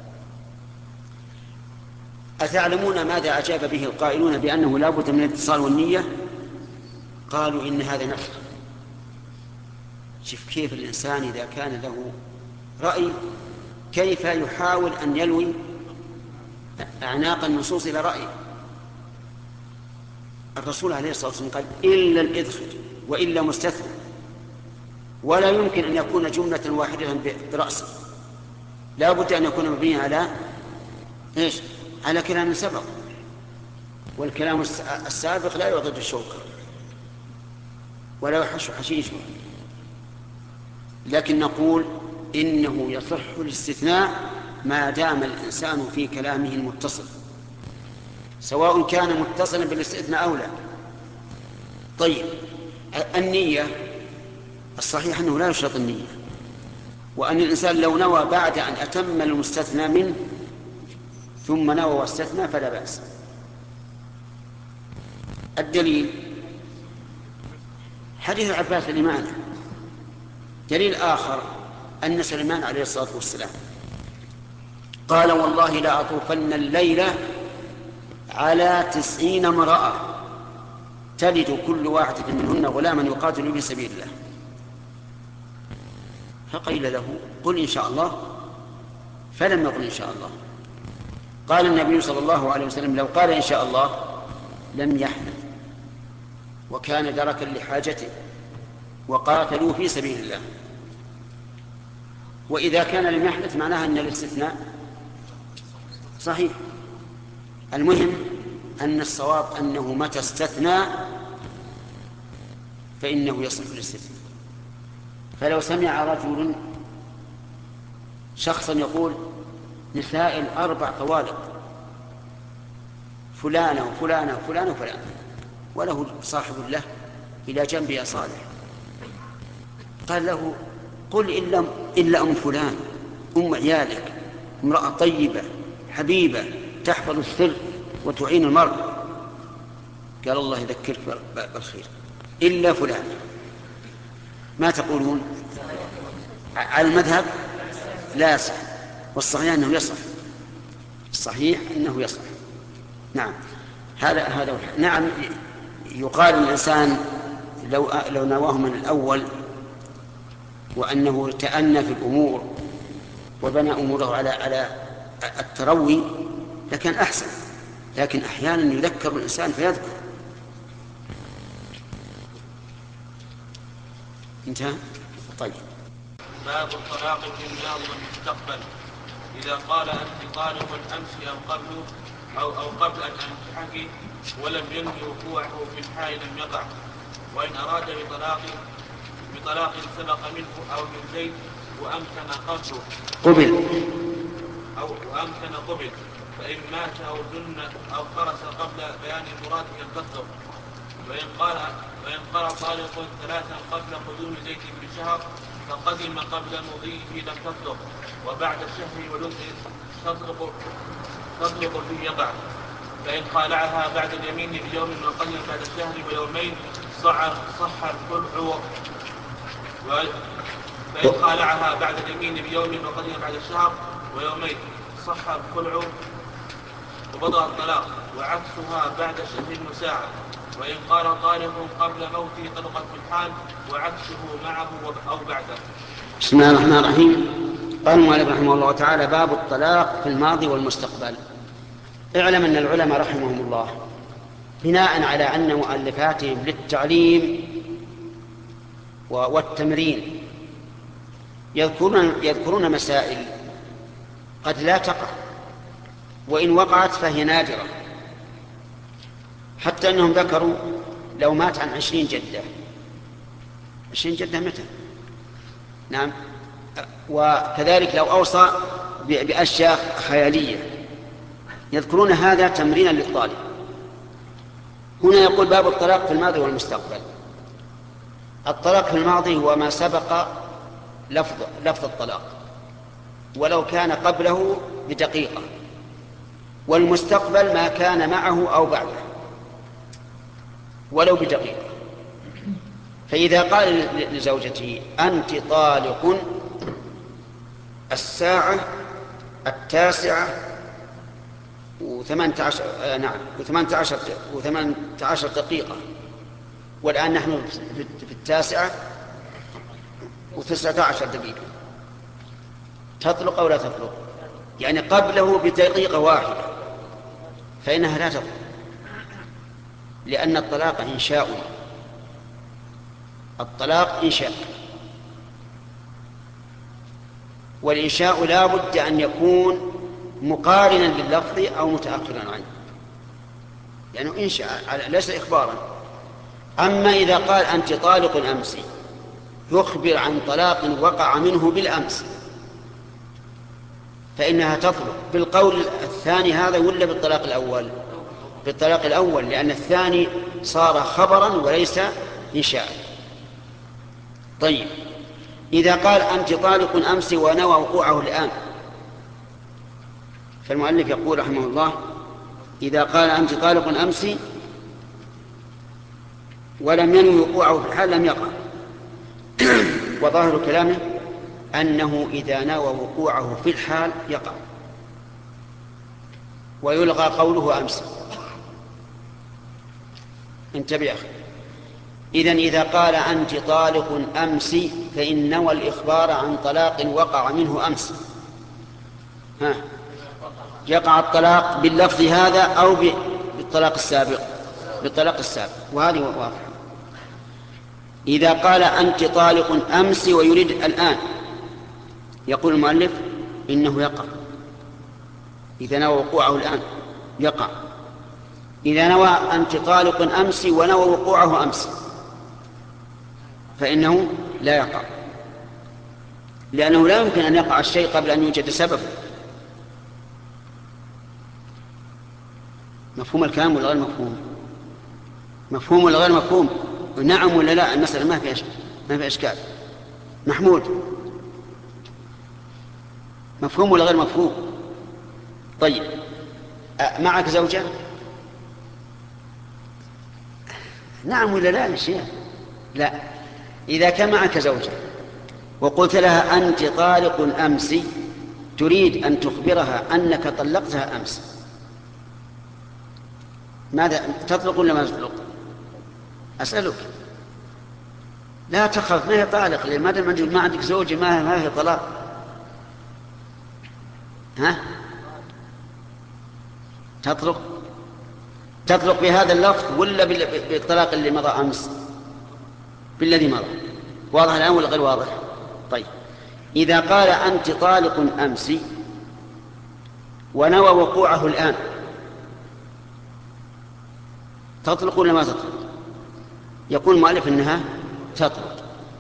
أتعلمون ماذا أجاب به القائلون بأنه لا بد من الاتصال والنية؟ قالوا إن هذا نسخ. شوف كيف الإنسان إذا كان له رأي كيف يحاول أن يلوي أعناق النصوص إلى رأيه. الرسول عليه الصلاة والسلام قال إلا الإذخر وإلا مستثنى، ولا يمكن أن يكون جملة واحدة برأسه، لا بد أن يكون مبنيا على إيش؟ على كلام سبق، والكلام السابق لا يعضد الشوكة ولا يحش حشيشه. لكن نقول إنه يصح الاستثناء ما دام الإنسان في كلامه المتصل، سواء كان متصلا بالاستثناء أو لا. طيب النية، الصحيح أنه لا يشرط النية، وأن الإنسان لو نوى بعد أن أتم المستثنى منه ثم نوى واستثنى فلا بأس. الدليل حديث العباس اللي معنا. دليل آخر أن سليمان عليه الصلاة والسلام قال والله لا أطوفن الليلة على تسعين امرأة تلد كل واحدة منهن غلاما يقاتل في سبيل الله. فقيل له قل إن شاء الله، فلم يقل إن شاء الله. قال النبي صلى الله عليه وسلم لو قال إن شاء الله لم يحنث وكان دركا لحاجته وقاتلوا في سبيل الله. وإذا كان لم يحنث معناها أن الاستثناء صحيح. المهم أن الصواب أنه متى استثنى فإنه يصح الاستثناء. فلو سمع رجل شخصا يقول نساء الأربع طوالق فلانة وفلانة وفلانة وفلانة، وله صاحب له إلى جنبه صالح، قال له قل إلا, إلا أم فلان أم عيالك امرأة طيبة حبيبة تحفظ السر وتعين المرء، قال الله يذكرك بالخير، إلا فلان. ما تقولون؟ على المذهب لا يصح، والصحيح أنه يصح، الصحيح أنه يصح. نعم هذا هذا نعم. يقال الإنسان لو لو نواه من الأول وأنه تأنى في الأمور وبنى أموره على على التروي لكن أحسن، لكن أحيانا يذكر الإنسان فيذكر. انتهى. طيب. باب الطلاق في الماضي والمستقبل. إذا قال أنت طالق أمس أو قبل أو, أو قبل أن أنكحك ولم ينهي وقوعه في الحال لم يقع، وإن أراد بطلاق بطلاق سبق منه أو من زيد وأمكن قبله قبل أو وأمكن قبل، فإن مات أو جن أو خرس قبل بيان مراده لم تصدق. وإن قال وإن قال طالق ثلاثا قبل قدوم زيد بشهر فقدم قبل مضيه لم تصدق، وبعد الشهر ولطف تطلق تطلق فيه يقع. فإن خالعها بعد اليمين بيوم وقدم بعد الشهر ويومين صح صح الخلع. فإن خالعها بعد اليمين بيوم وقدم بعد الشهر ويومين صح الخلع وبطل الطلاق، وعكسها بعد شهر وساعة. وإن قال طالق قبل موته طلقت في الحال وعكسه معه أو بعده. بسم الله الرحمن الرحيم. قال المؤلف رحمه الله تعالى باب الطلاق في الماضي والمستقبل. اعلم أن العلماء رحمهم الله بناء على أن مؤلفاتهم للتعليم والتمرين يذكرون, يذكرون مسائل قد لا تقع، وإن وقعت فهي نادرة، حتى أنهم ذكروا لو مات عن عشرين جدة. عشرين جدة متى؟ نعم. وكذلك لو أوصى بأشياء خيالية يذكرون هذا تمرينا للطالب. هنا يقول باب الطلاق في الماضي والمستقبل. الطلاق في الماضي هو ما سبق لفظ, لفظ الطلاق ولو كان قبله بدقيقة، والمستقبل ما كان معه أو بعده ولو بدقيقة. فإذا قال لزوجته أنت طالق الساعة التاسعة وثمانية عشر نعم وثمانية عشر وثمانية عشر دقيقة، والآن نحن في التاسعة وتسعة عشر دقيقة، تطلق أو لا تطلق؟ يعني قبله بدقيقة واحدة، فإنها لا تطلق، لأن الطلاق إنشاء. الطلاق إنشاء، والإنشاء لا بد أن يكون مقارنا لللفظ أو متأخرا عنه، لأنه يعني إنشاء ليس إخبارا. أما إذا قال أنت طالق أمس يخبر عن طلاق وقع منه بالأمس فإنها تطلق بالقول الثاني هذا ولا بالطلاق الأول؟ بالطلاق الأول، لأن الثاني صار خبرا وليس إنشاء. طيب إذا قال أنت طالق أمس ونوى وقوعه الآن، فالمؤلف يقول رحمه الله إذا قال أنت طالق أمس ولم ينوي وقوعه في الحال لم يقع. وظاهر كلامه أنه إذا نوى وقوعه في الحال يقع، ويلغى قوله أمس. انتبه يا أخي، إذن إذا قال أنت طالق أمس فإن نوى الإخبار عن طلاق وقع منه أمس. ها يقع الطلاق باللفظ هذا أو بالطلاق السابق؟ بالطلاق السابق، وهذه واضحة. إذا قال أنت طالق أمس ويريد الآن، يقول المؤلف إنه يقع إذا نوى وقوعه الآن يقع. إذا نوى أنت طالق أمس ونوى وقوعه أمس فإنه لا يقع، لأنه لا يمكن أن يقع الشيء قبل أن يوجد سبب. مفهوم الكلام ولا غير مفهوم؟ مفهوم ولا غير مفهوم؟ نعم ولا لا؟ المسألة ما في أشكال، ما في أشكال. محمود، مفهوم ولا غير مفهوم؟ طيب، معك زوجة؟ نعم ولا لا يا شيخ؟ لا. إذا كان معك زوجة وقلت لها أنت طالق أمس، تريد أن تخبرها أنك طلقتها أمس، ماذا تطلق ولا ما تطلق؟ أسألك. لا تخاف، ما هي طالق، لأن ما عندك زوجة ما ما هي طلاق. ها تطلق تطلق بهذا اللفظ ولا بالطلاق اللي مضى أمس؟ بالذي مضى. واضح الآن ولا غير واضح؟ طيب، إذا قال أنت طالق أمس ونوى وقوعه الآن، تطلق ولا ما تطلق؟ يقول المؤلف إنها تطلق.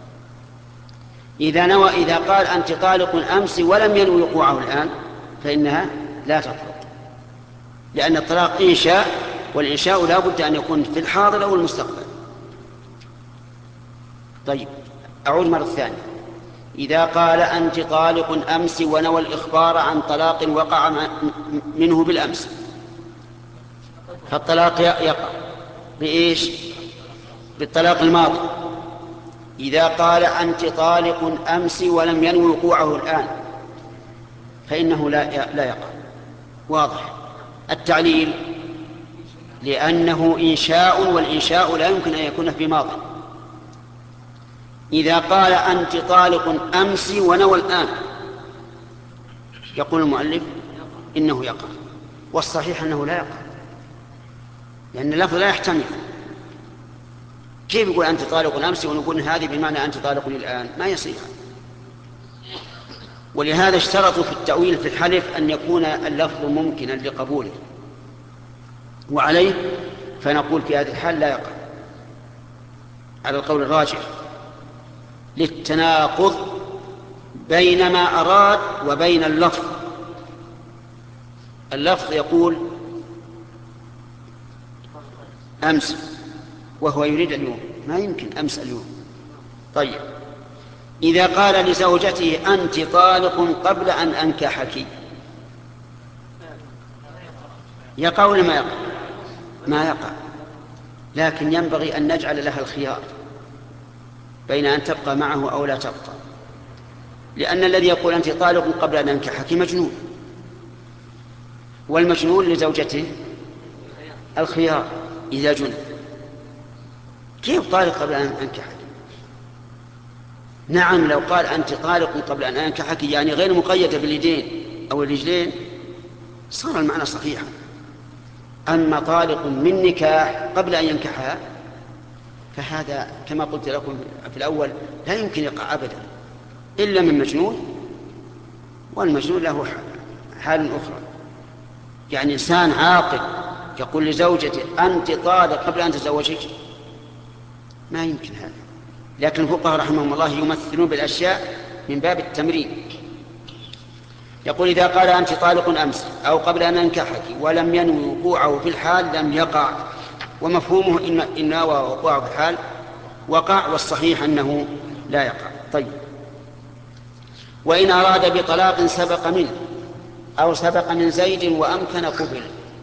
إذا نوى إذا قال أنت طالق أمس ولم ينوي وقوعه الآن فإنها لا تطلق، لأن الطلاق إنشاء، والإنشاء لا بد أن يكون في الحاضر أو المستقبل. طيب، أعود مرة ثانية. إذا قال أنت طالق أمس ونوى الإخبار عن طلاق وقع منه بالأمس، فالطلاق يقع بإيش؟ بالطلاق الماضي. إذا قال أنت طالق أمس ولم ينوي وقوعه الآن فإنه لا لا يقع. واضح التعليل؟ لأنه إنشاء، والإنشاء لا يمكن أن يكون في ماضي. إذا قال أنت طالق أمس ونوى الآن، يقول المؤلف إنه يقع، والصحيح أنه لا يقع، لأن اللفظ لا يحتمل. كيف يقول أنت طالق أمس ونقول هذه بمعنى أنت طالق الآن؟ ما يصير. ولهذا اشترطوا في التأويل في الحلف أن يكون اللفظ ممكنا لقبوله، وعليه فنقول في هذه الحال لا يقع على القول الراجح، للتناقض بين ما أراد وبين اللفظ. اللفظ يقول أمس وهو يريد اليوم، ما يمكن أمس اليوم. طيب، إذا قال لزوجته أنت طالق قبل أن أنكحك، يقع ولا ما يقع؟ ما يقع، لكن ينبغي أن نجعل لها الخيار بين أن تبقى معه أو لا تبقى، لأن الذي يقول أنت طالق قبل أن أنكحك مجنون، والمجنون لزوجته الخيار إذا جن. كيف طالق قبل أن أنكحك؟ نعم، لو قال أنت طالق قبل أن أنكحك يعني غير مقيدة باليدين أو الرجلين صار المعنى صحيحا. أما طالق من نكاح قبل أن ينكحها فهذا كما قلت لكم في الأول لا يمكن يقع أبدا إلا من مجنون، والمجنون له حال أخرى. يعني إنسان عاقل يقول لزوجته أنت طالق قبل أن تتزوجك، ما يمكن هذا. لكن الفقهاء رحمهم الله يمثلون بالأشياء من باب التمرين. يقول إذا قال أنت طالق أمس أو قبل أن أنكحك ولم ينوي وقوعه في الحال لم يقع، ومفهومه إن إن نوى وقوعه في الحال وقع، والصحيح أنه لا يقع. طيب، وإن أراد بطلاق سبق منه أو سبق من زيد وأمكن قبل.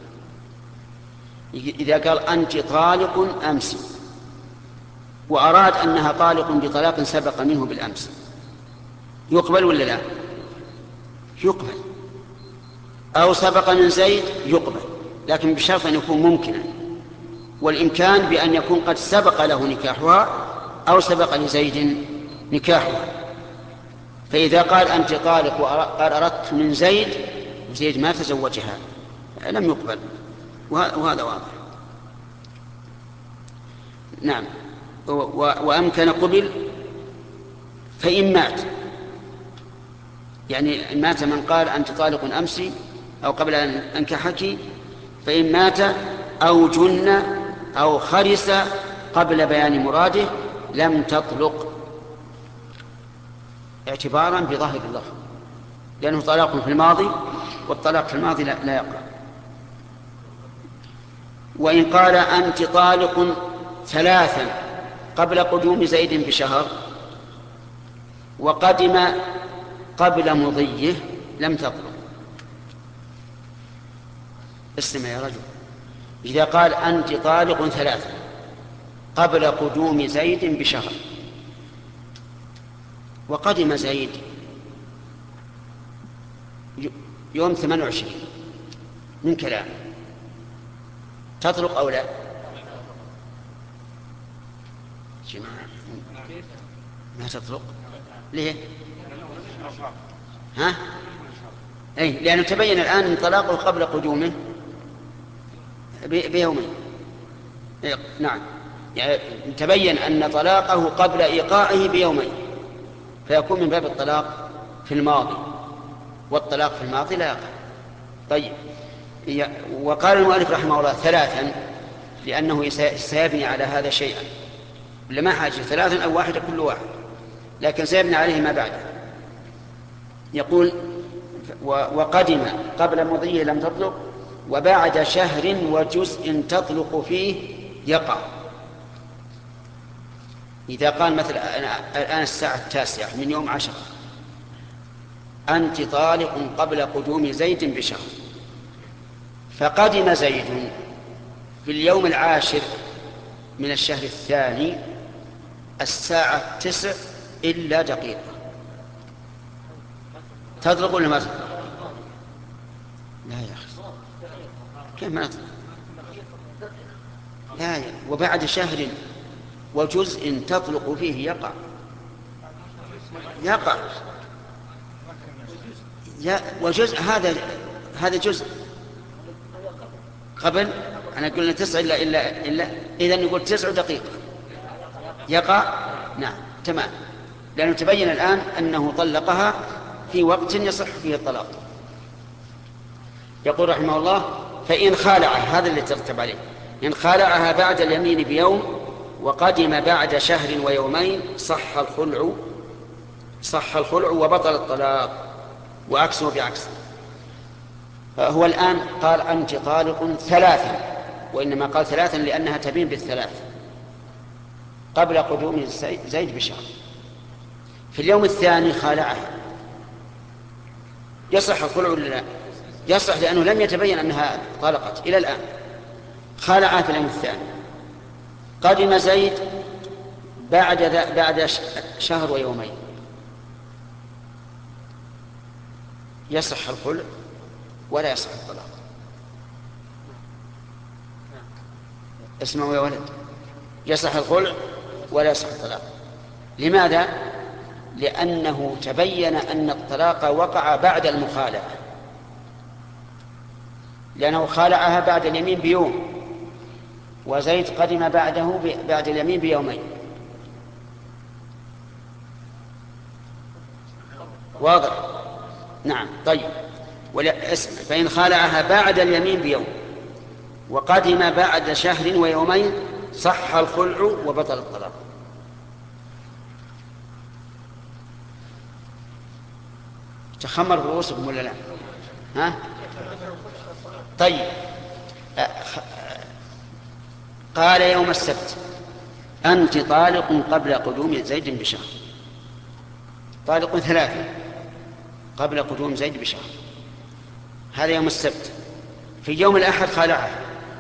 إذا قال أنت طالق أمس وأراد أنها طالق بطلاق سبق منه بالأمس، يقبل ولا لا؟ يقبل. أو سبق من زيد يقبل، لكن بشرط أن يكون ممكنا، والإمكان بأن يكون قد سبق له نكاحها أو سبق لزيد نكاحها. فإذا قال أنت طالق وقال أردت من زيد وزيد ما تزوجها لم يقبل، وهذا واضح. نعم. وأمكن قبل فإن مات، يعني مات من قال أنت طالق أمسي أو قبل أن أنكحك، فإن مات أو جن أو خرس قبل بيان مراده لم تطلق، اعتبارا بظاهر اللفظ، لأنه طلاق في الماضي والطلاق في الماضي لا, لا يقع. وإن قال أنت طالق ثلاثا قبل قدوم زيد بشهر وقدم قبل مضيه لم تطلق. اسمع يا رجل، إذا قال أنت طالق ثلاثا قبل قدوم زيد بشهر وقدم زيد يوم ثمانية وعشرين من كلام، تطلق أو لا؟ جماعة ما تطلق. ليه؟ ها؟ أي لأنه تبين الآن أن طلاقه قبل قدومه بيومين. نعم، يعني تبين أن طلاقه قبل إيقاعه بيومين، فيكون من باب الطلاق في الماضي، والطلاق في الماضي لا يقع. طيب، وقال المؤلف رحمه الله ثلاثا لأنه سيبني على هذا شيئا، لما حاجة ثلاثا أو واحدة كل واحد، لكن سيبني عليه ما بعده. يقول وقدم قبل مضيه لم تطلق وبعد شهر وجزء تطلق فيه يقع. إذا قال مثلا الآن الساعة التاسعة من يوم عشرة أنت طالق قبل قدوم زيد بشهر، فقدم زيد في اليوم العاشر من الشهر الثاني الساعة تسع إلا دقيقة، تطلق ولا ما تطلق؟ لا يا أخي، كيف ما تطلق؟ لا يا. وبعد شهر وجزء تطلق فيه يقع يقع يا وجزء هذا هذا جزء قبل أنا قلنا تسع إلا إلا إلا إذا نقول تسع دقيقة يقع. نعم تمام، لأنه تبين الآن أنه طلقها في وقت يصح فيه الطلاق. يقول رحمه الله فإن خالعها، هذا اللي ترتب عليه، إن خالعها بعد اليمين بيوم وقدم بعد شهر ويومين صح الخلع صح الخلع وبطل الطلاق، وعكسه بعكسه. هو الآن قال أنت طالق ثلاثا، وإنما قال ثلاثا لأنها تبين بالثلاث قبل قدوم زيد بشهر. في اليوم الثاني خالعها، يصح الخلع ولا لا؟ يصح، لأنه لم يتبين أنها طلقت إلى الآن. خالعها في اليوم الثاني، قدم زيد بعد بعد شهر ويومين، يصح الخلع ولا يصح الطلاق. اسمعوا يا ولد، يصح الخلع ولا يصح الطلاق. لماذا؟ لأنه تبين أن الطلاق وقع بعد المخالعة، لأنه خالعها بعد اليمين بيوم وزيد قدم بعده بعد اليمين بيومين. واضح؟ نعم. طيب، ولا اسم فإن خالعها بعد اليمين بيوم وقدم بعد شهر ويومين صح الخلع وبطل الطلاق. تخمر رؤوسكم ولا لا؟ ها؟ طيب، قال يوم السبت أنت طالق قبل قدوم زيد بشهر، طالق ثلاثة قبل قدوم زيد بشهر، هذا يوم السبت. في يوم الأحد خالعها،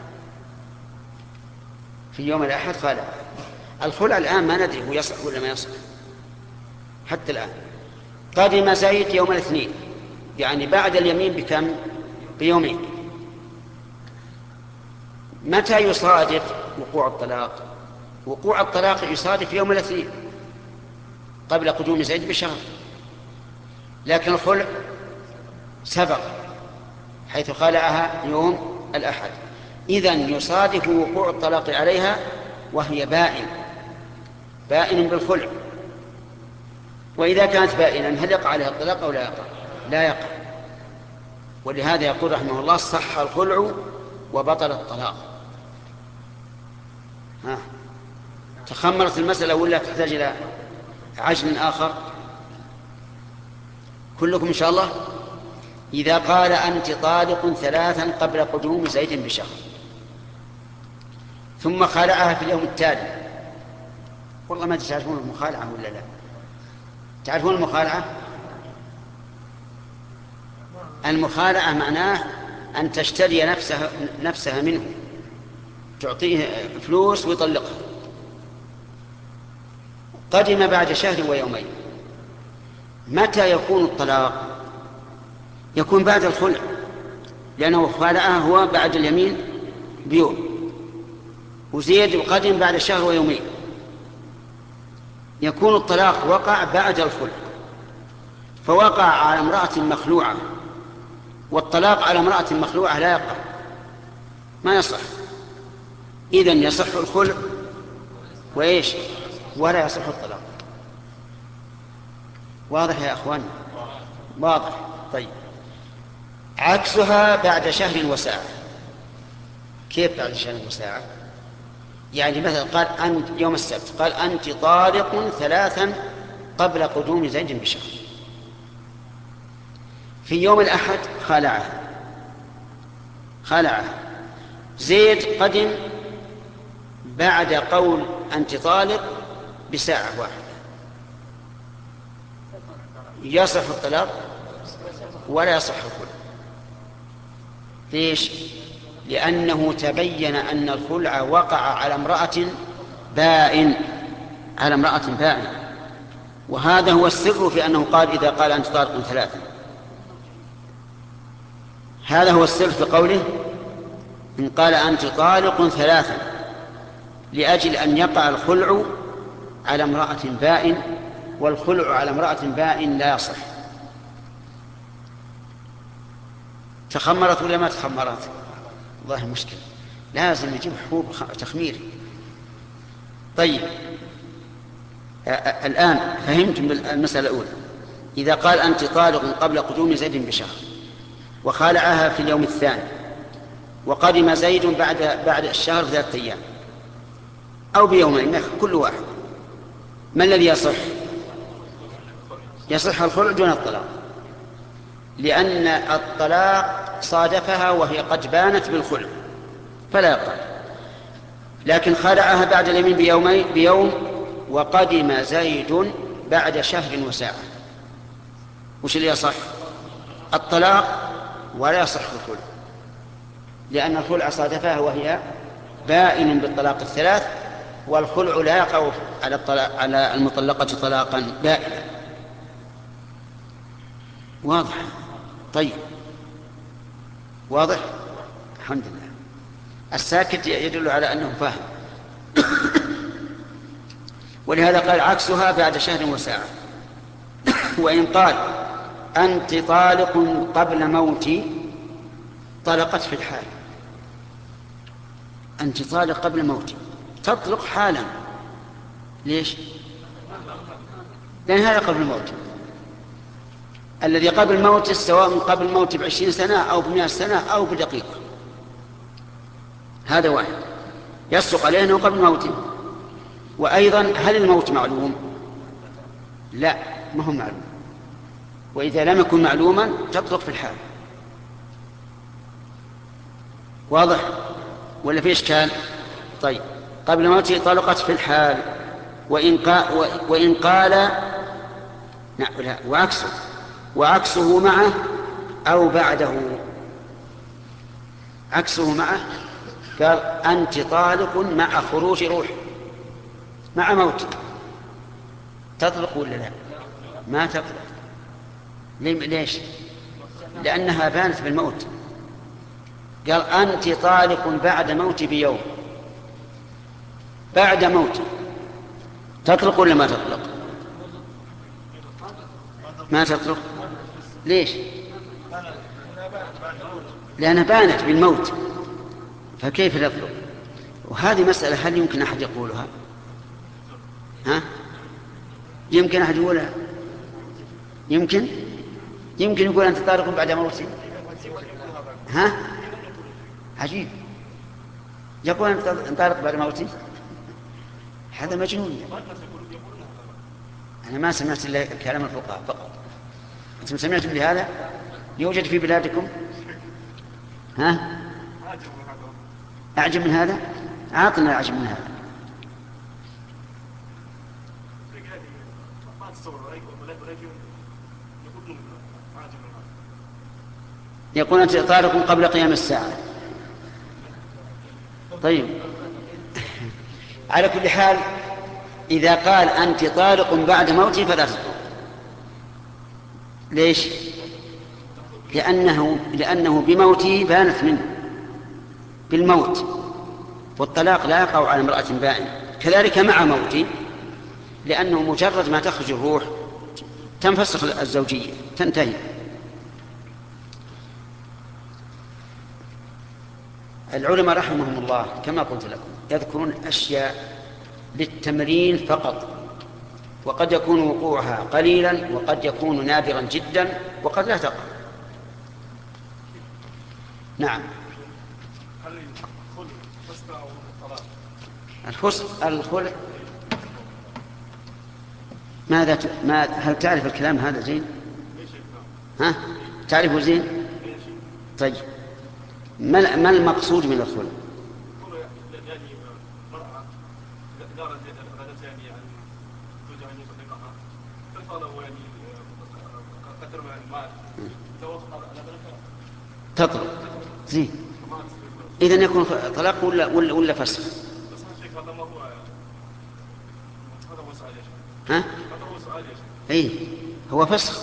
في يوم الأحد خالعها. الخلع الآن ما ندري هو يصح ولا ما يصح حتى الآن. قدم زيد يوم الاثنين، يعني بعد اليمين بكم؟ بيومين. متى يصادق وقوع الطلاق؟ وقوع الطلاق يصادف يوم الاثنين قبل قدوم زيد بشهر، لكن الخلع سبق حيث خلعها يوم الأحد، إذن يصادف وقوع الطلاق عليها وهي بائن بائن بالخلع. وإذا كانت بائنا هل يقع عليها الطلاق أو لا يقع؟ لا يقع. ولهذا يقول رحمه الله صح الخلع وبطل الطلاق. ها تخمرت المسألة ولا تحتاج إلى عجل آخر؟ كلكم إن شاء الله. إذا قال أنت طالق ثلاثا قبل قدوم زيد بشهر، ثم خالعها في اليوم التالي، والله ما تعرفون المخالعة ولا لا؟ تعرفون المخالعة؟ المخالعة معناه أن تشتري نفسها, نفسها منه، تعطيه فلوس ويطلقها. قدم بعد شهر ويومين. متى يكون الطلاق؟ يكون بعد الخلع، لأنه خالعها هو بعد اليمين بيوم، وزيد قدم بعد شهر ويومين. يكون الطلاق وقع بعد الخلع، فوقع على امرأة مخلوعة، والطلاق على امرأة مخلوعة لا يقع، ما يصح. إذن يصح الخلع وإيش ولا يصح الطلاق. واضح يا أخوان؟ واضح. طيب عكسها بعد شهر وساعة. كيف بعد شهر وساعة؟ يعني مثلا قال أنت يوم السبت قال أنت طالق ثلاثا قبل قدوم زيد بشهر، في يوم الأحد خالعها خالعها زيد قدم بعد قول أنت طالق بساعة واحدة، يصح الطلاق ولا يصح الخلع. ليش؟ لأنه تبين أن الخلع وقع على امرأة بائن على امرأة بائن وهذا هو السر في أنه قال إذا قال أنت طالق ثلاثا. هذا هو السر في قوله إن قال أنت طالق ثلاثا، لأجل أن يقع الخلع على امرأة بائن، والخلع على امرأة بائن لا يصح. تخمرت ولا ما تخمرت؟ والله مشكلة، لازم يجيب حبوب تخمير. طيب الآن فهمتم المسألة الأولى. إذا قال أنت طالق قبل قدوم زيد بشهر وخالعها في اليوم الثاني، وقدم زيد بعد بعد الشهر ثلاثة أيام أو بيومين كل واحد، ما الذي يصح؟ يصح الخلع دون الطلاق، لأن الطلاق صادفها وهي قد بانت بالخلع فلا يقع. لكن خلعها بعد اليمين بيومين بيوم وقدم زيد بعد شهر وساعة، وش اللي يصح؟ الطلاق ولا يصح الخلع، لأن الخلع صادفها وهي بائن بالطلاق الثلاث، والخلع لا يقع على الطلاق على المطلقة طلاقا بائنا. واضح؟ طيب واضح؟ الحمد لله. الساكت يدل على أنه فاهم. ولهذا قال عكسها بعد شهر وساعة. وإن قال أنت طالق قبل موتي طلقت في الحال. أنت طالق قبل موتي تطلق حالا. ليش؟ لأن هذا قبل الموت. الذي قبل الموت سواء قبل الموت بعشرين سنة أو بمئة سنة أو بدقيقة، هذا واحد يصدق عليه أنه قبل موته. وأيضا هل الموت معلوم؟ لا، ما هو معلوم. وإذا لم يكن معلوما تطلق في الحال. واضح ولا في إشكال؟ طيب قبل موته طلقت في الحال. وإن قال, وإن قال نعم لا وعكسه وعكسه معه أو بعده. عكسه معه قال أنت طالق مع خروج روح مع موت، تطلق ولا لا؟ ما تطلق. ليش؟ لأنها بانت بالموت. قال أنت طالق بعد موت بيوم، بعد موته تطلق ولا ما تطلق؟ ما تطلق. ليش؟ لأنها بانت بالموت، فكيف تطلق؟ وهذه مسألة هل يمكن أحد يقولها؟ ها؟ يمكن أحد يقولها؟ يمكن؟ يمكن يقول أنت طارق بعد موتي؟ ها؟ عجيب، يقول أنت طارق بعد موتي؟ هذا مجنون. أنا ما سمعت إلا كلام الفقهاء فقط. أنتم سمعتم بهذا؟ يوجد في بلادكم؟ ها؟ أعجب من هذا؟ عاطنا أعجب من هذا. يقول أنت طارق قبل قيام الساعة. طيب على كل حال إذا قال أنت طارق بعد موتي فلا تطلق. ليش؟ لأنه, لأنه بموته بانت منه بالموت، والطلاق لا يقع على امرأة بائن. كذلك مع موته، لأنه مجرد ما تخرج الروح تنفسخ الزوجية تنتهي. العلماء رحمهم الله كما قلت لكم يذكرون أشياء للتمرين فقط، وقد يكون وقوعها قليلا وقد يكون نادرا جدا وقد لا تقع. نعم. الخلع الخلع ماذا ت... ما هل تعرف الكلام هذا زين؟ ها تعرفه زين؟ طيب ما ما المقصود من الخلع؟ تطلق زين. إذن يكون طلاق ولا ولا, ولا فسخ؟ ها؟ اي هو فسخ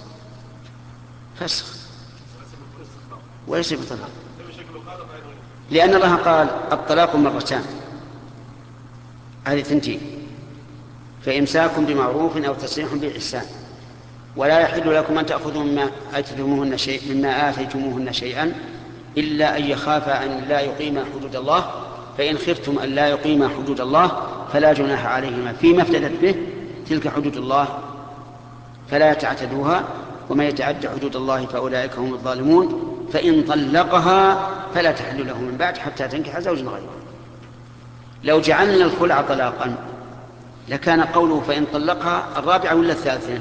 فسخ وليس بطلاق، لأن الله قال الطلاق مرتان، هذه ثنتين، فإمساك بمعروف أو تسريح بإحسان، ولا يحل لكم أن تأخذوا مما آتيتموهن شيء مما آتيتموهن شيئا إلا أن يخافا أن لا يقيما حدود الله، فإن خفتم أن لا يقيما حدود الله فلا جناح عليهما فيما افتدت به، تلك حدود الله فلا تعتدوها، ومن يتعد حدود الله فأولئك هم الظالمون. فإن طلقها فلا تحل له من بعد حتى تنكح زوجا غيره. لو جعلنا الخلع طلاقا لكان قوله فإن طلقها الرابعة ولا الثالثة؟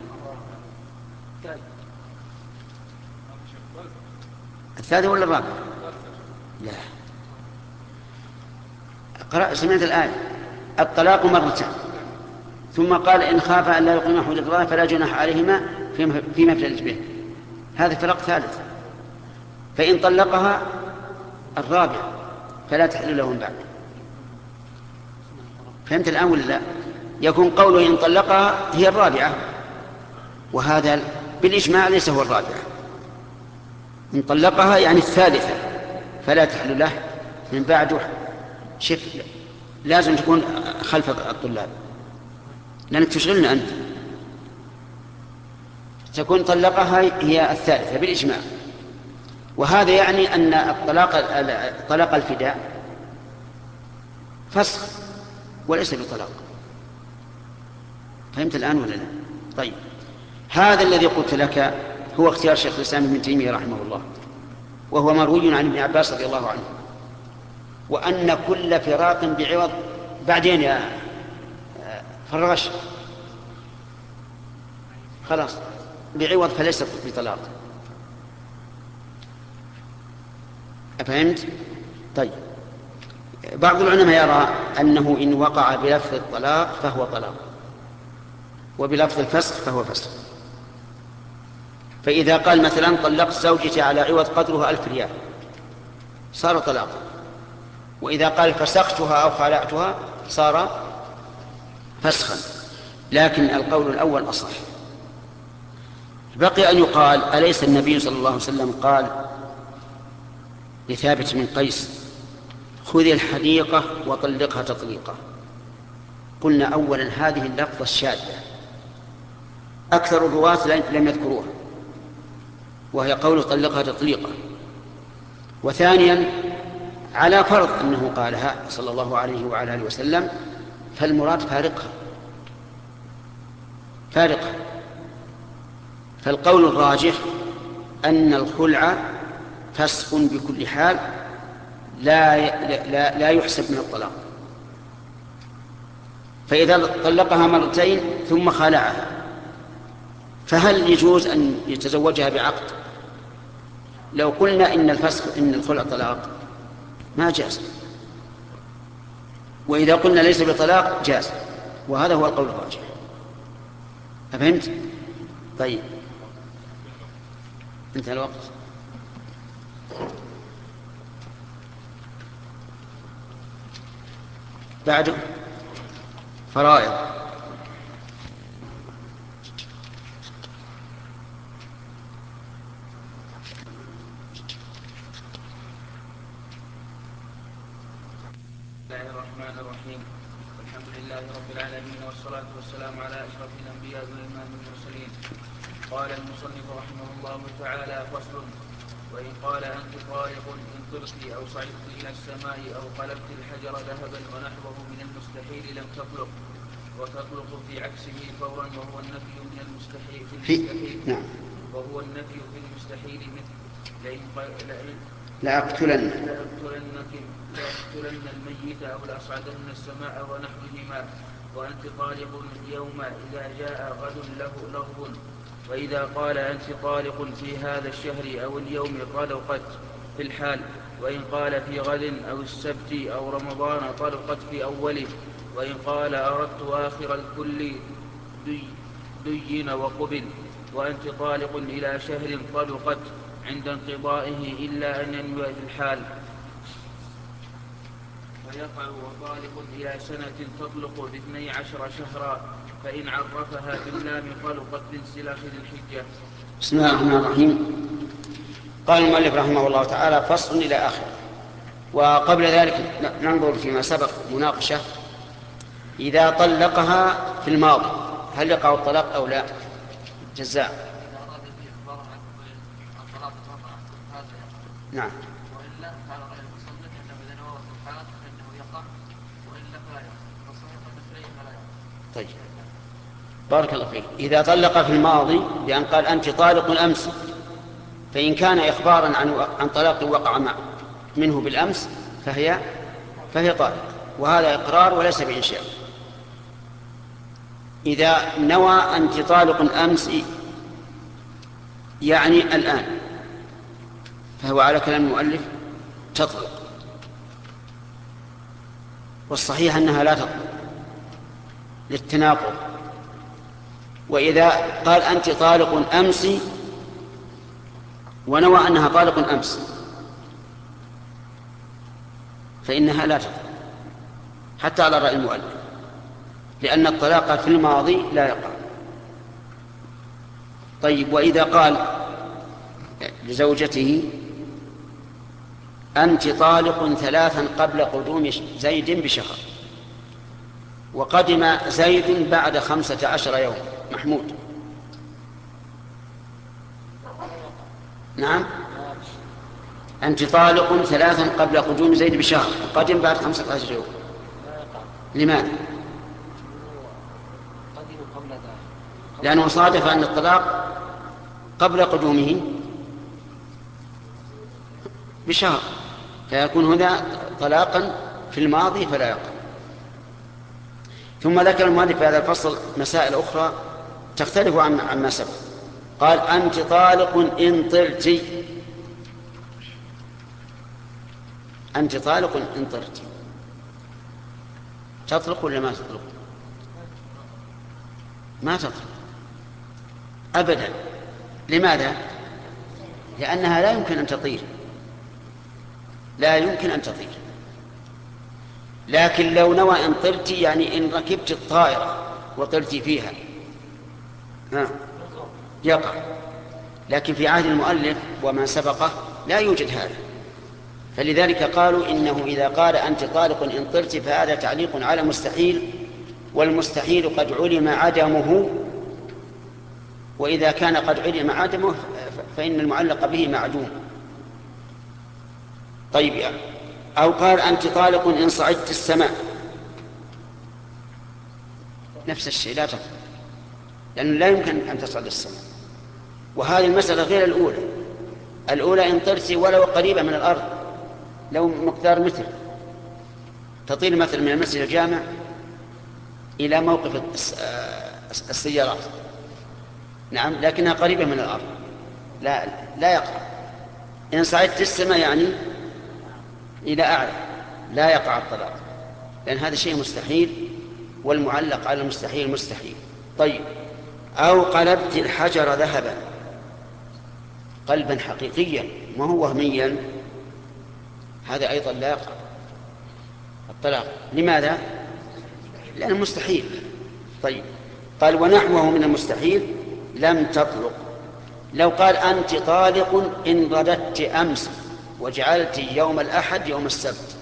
الثالثة ولا الرابعة؟ لا. قرأ سمعت الآية الطلاق مرتان، ثم قال إن خاف أن لا يقيم حدود الله فلا جناح عليهما فيما افتدت به، هذا طلاق ثالث. فإن طلقها الرابعة فلا تحل له من بعد. فهمت الآن ولا لا؟ يكون قوله إن طلقها هي الرابعة، وهذا بالإجماع ليس هو الرابعة. إن طلقها يعني الثالثة فلا تحل له من بعد. شف لازم تكون خلف الطلاب لأنك تشغلنا أنت. تكون طلقها هي الثالثة بالإجماع، وهذا يعني أن الطلاق طلاق الفداء فسخ وليس بطلاق. فهمت الآن ولا لا؟ طيب هذا الذي قلت لك هو اختيار شيخ الإسلام ابن تيمية رحمه الله، وهو مروي عن ابن عباس رضي الله عنه، وأن كل فراق بعوض. بعدين يا فرغش خلاص بعوض فليس بطلاق. أفهمت؟ طيب بعض العلماء يرى أنه إن وقع بلفظ الطلاق فهو طلاق، وبلفظ الفسخ فهو فسخ. فإذا قال مثلا طلقت زوجتي على عوض قدرها ألف ريال صار طلاقا، وإذا قال فسختها أو خلعتها صار فسخا. لكن القول الأول أصح. بقي أن يقال أليس النبي صلى الله عليه وسلم قال لثابت بن قيس خذ الحديقة وطلقها تطليقا؟ قلنا أولا هذه اللفظة الشاذة أكثر الرواة لم يذكروها، وهي قول طلقها تطليقا. وثانيا على فرض أنه قالها صلى الله عليه وعلى آله وسلم فالمراد فارقها فارقها فالقول الراجح أن الخلع فسخ بكل حال لا لا لا يحسب من الطلاق. فإذا طلقها مرتين ثم خلعها فهل يجوز أن يتزوجها بعقد؟ لو قلنا إن الفسخ إن الخلع طلاق ما جاز، وإذا قلنا ليس بطلاق جاز، وهذا هو القول الراجح. أفهمت؟ طيب انتهى الوقت. بعده فرائض. بسم الله الرحمن الرحيم. الحمد لله رب العالمين، والصلاة والسلام على أشرف الأنبياء والإمام المرسلين. قال المصنف رحمه الله تعالى: فصل: وإن قال أنت طالق إن طرت أو صعدت إلى السماء أو قلبت الحجر ذهبا ونحوه من المستحيل لم تطلق، وتطلق في عكسه فورا، وهو النفي من المستحيل في المستحيل نعم. وهو النفي في المستحيل مثل لئن لئن لأقتلن لأقتلنك لأقتلن الميت أو لأصعدن السماء ونحوهما، وأنت طالق اليوم إذا جاء غد له لغو. وإذا قال أنت طالق في هذا الشهر أو اليوم طلقت في الحال، وإن قال في غد أو السبت أو رمضان طلقت في أوله، وإن قال أردت آخر الكل دي دين وقبل. وأنت طالق إلى شهر طلقت عند انقضائه إلا أن ينوي في الحال. ويقع وطالق إلى سنة تطلق باثني عشر شهرا، فإن عرفها باللام طلقت لانسلاخ الحجة. بسم الله الرحمن الرحيم. قال المؤلف رحمه الله تعالى: فصل إلى آخر. وقبل ذلك ننظر فيما سبق مناقشة. إذا طلقها في الماضي هل يقع الطلاق أو لا؟ جزاء. نعم. وإلا قال غير المصنف أنه إذا نوى في الحالة فإنه يقع، وإلا فلا يقع، فالصحيح أن فيه فلا يقع. طيب بارك الله فيك. إذا طلق في الماضي بأن قال أنت طالق أمس، فإن كان إخبارا عن عن طلاق وقع مع منه بالأمس فهي فهي طالق، وهذا إقرار وليس بإنشاء. إذا نوى أنت طالق أمس يعني الآن، فهو على كلام المؤلف تطلق، والصحيح أنها لا تطلق للتناقض. وإذا قال أنت طالق أمس ونوى أنها طالق أمس فإنها لا تطلق حتى على رأي المؤلف، لأن الطلاق في الماضي لا يقع. طيب وإذا قال لزوجته أنت طالق ثلاثا قبل قدوم زيد بشهر، وقدم زيد بعد خمسة عشر يوم، محمود نعم، أنت طالق ثلاثا قبل قدوم زيد بشهر وقدم بعد خمسة عشر يوم، لماذا؟ لأنه صادف أن الطلاق قبل قدومه بشهر، فيكون هنا طلاقا في الماضي فلا يقع. ثم ذكر المؤلف في هذا الفصل مسائل أخرى تختلف عما سبق. قال أنت طالق إن طرت، أنت طالق إن طرت، تطلق ولا ما تطلق؟ ما تطلق أبدا. لماذا؟ لأنها لا يمكن أن تطير، لا يمكن أن تطير. لكن لو نوى إن طرت يعني إن ركبت الطائرة وطرت فيها ها يقع. لكن في عهد المؤلف وما سبقه لا يوجد هذا، فلذلك قالوا إنه إذا قال أنت طالق إن طرت فهذا تعليق على مستحيل والمستحيل قد علم عدمه، وإذا كان قد علم عدمه فإن المعلق به معدوم. طيب يعني. أو قال أنت طالق إن صعدت السماء، نفس الشيء لا تطلق، لأنه لا يمكن أن تصعد السماء. وهذه المسألة غير الأولى. الأولى إن طرت ولو قريبة من الأرض، لو مقدار متر، تطير مثلا من المسجد الجامع إلى موقف السيارات، نعم، لكنها قريبة من الأرض، لا لا يقع. إن صعدت السماء يعني إلى أعلى لا يقع الطلاق، لأن هذا شيء مستحيل، والمعلق على المستحيل مستحيل. طيب. أو قلبت الحجر ذهبا، قلبا حقيقيا ما هو وهميا، هذا أيضا لا يقع الطلاق. لماذا؟ لأنه مستحيل. طيب. قال ونحوه من المستحيل لم تطلق. لو قال أنت طالق إن رددت أمس وجعلت يوم الأحد يوم السبت،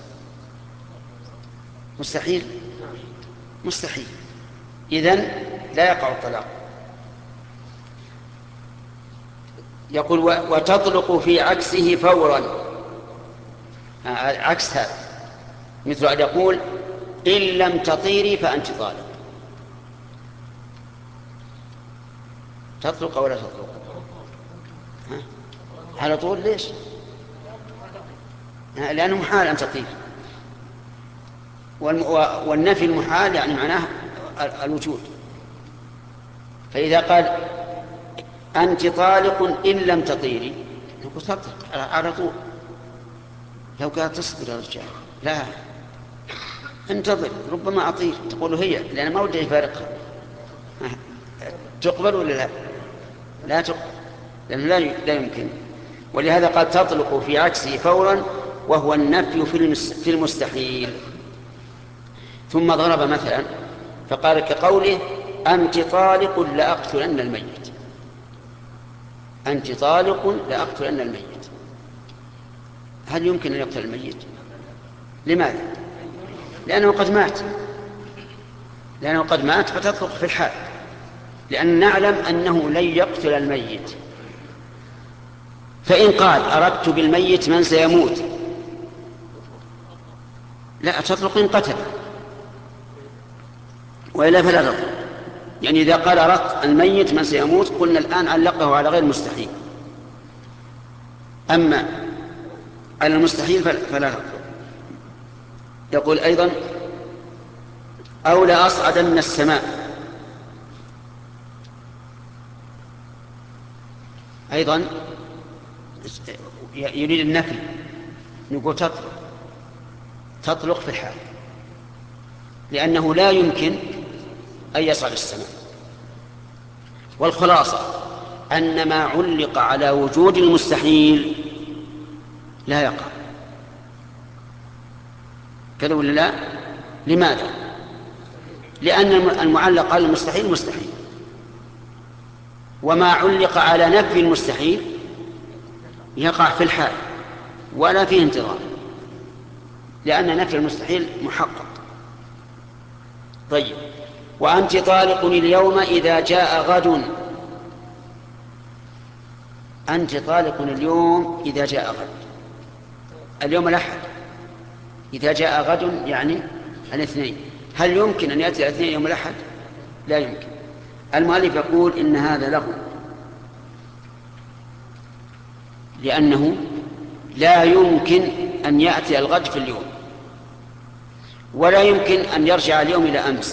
مستحيل مستحيل، إذن لا يقع الطلاق. يقول وتطلق في عكسه فورا، عكس هذا، مثل أن يقول إن لم تطيري فأنت طالق. تطلق ولا تطلق؟ ها؟ على طول. ليش؟ لأنه محال أن تطير، والنفي المحال يعني معناه الوجود. فإذا قال أنت طالق إن لم تطيري، نقول تطلق على طول. لو قال تصبر يا رجال، لا، انتظر ربما أطير، تقول هي، لأن ما ودي يفارقها. تقبل ولا لا؟ لا تقبل، لأنه لا يمكن. ولهذا قال تطلق في عكسه فورا، وهو النفي في المستحيل. ثم ضرب مثلا فقال كقوله أنت طالق لأقتلن الميت، أنت طالق لأقتلن الميت. هل يمكن أن يقتل الميت؟ لماذا؟ لأنه قد مات، لأنه قد مات فتطلق في الحال، لأن نعلم أنه لن يقتل الميت. فإن قال أردت بالميت من سيموت، لا تطلق إن قتل، وإلا فلا تطلق. يعني إذا قال أردت الميت من سيموت قلنا الآن علقه على غير المستحيل، أما على المستحيل فلا تطلق. يقول أيضا أو لأصعدن السماء، أيضا يريد النفي، نقول تطلق تطلق في الحال، لأنه لا يمكن أن يصعد السماء. والخلاصة أن ما علق على وجود المستحيل لا يقع. كذا ولا لا؟ لماذا؟ لأن المعلق على المستحيل مستحيل، وما علق على نفي المستحيل يقع في الحال ولا فيه انتظار، لأن نفي المستحيل محقق. طيب. وأنت طالق اليوم إذا جاء غد، أنت طالق اليوم إذا جاء غد، اليوم الأحد، إذا جاء غد يعني الاثنين. هل يمكن أن يأتي الاثنين يوم الأحد؟ لا يمكن. المؤلف يقول إن هذا له، لأنه لا يمكن أن يأتي الغد في اليوم، ولا يمكن أن يرجع اليوم إلى أمس،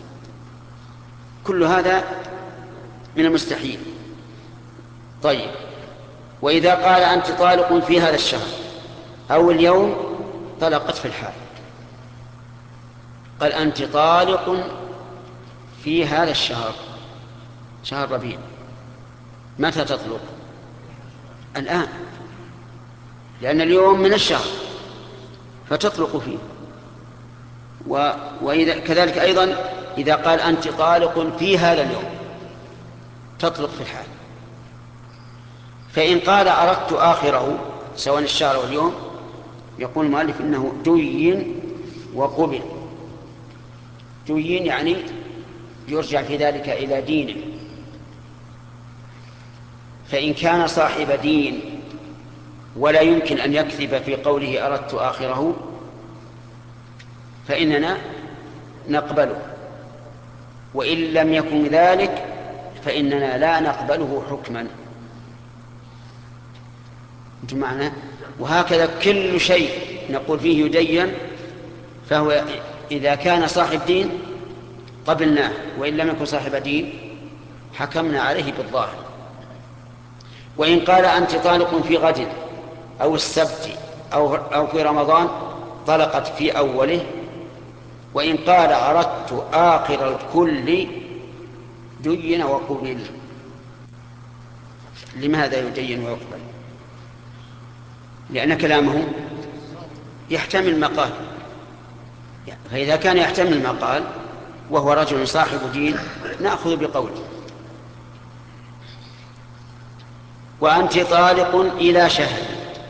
كل هذا من المستحيل. طيب. وإذا قال أنت طالق في هذا الشهر أو اليوم، طلقت في الحال. قال أنت طالق في هذا الشهر، شهر ربيع، متى تطلق؟ الآن، لأن اليوم من الشهر فتطلق فيه. و... وإذا كذلك أيضا إذا قال أنت طالق في هذا اليوم، تطلق في الحال. فإن قال أردت آخره سواء الشهر واليوم، يقول المؤلف إنه دين وقبل، دين يعني يرجع في ذلك إلى دينه. فإن كان صاحب دين ولا يمكن أن يكذب في قوله أردت آخره فإننا نقبله، وإن لم يكن ذلك فإننا لا نقبله حكما. أنتم معنا؟ وهكذا كل شيء نقول فيه يدين فهو إذا كان صاحب دين قبلناه، وإن لم يكن صاحب دين حكمنا عليه بالظاهر. وإن قال أنت طالق في غد أو السبت أو, أو في رمضان طلقت في أوله، وإن قال أردت آخر الكل دين وقبل. لماذا يدين ويقبل؟ لأن كلامه يحتمل ما قال، فإذا كان يحتمل ما قال وهو رجل صاحب دين نأخذ بقوله. وأنت طالق إلى شهر،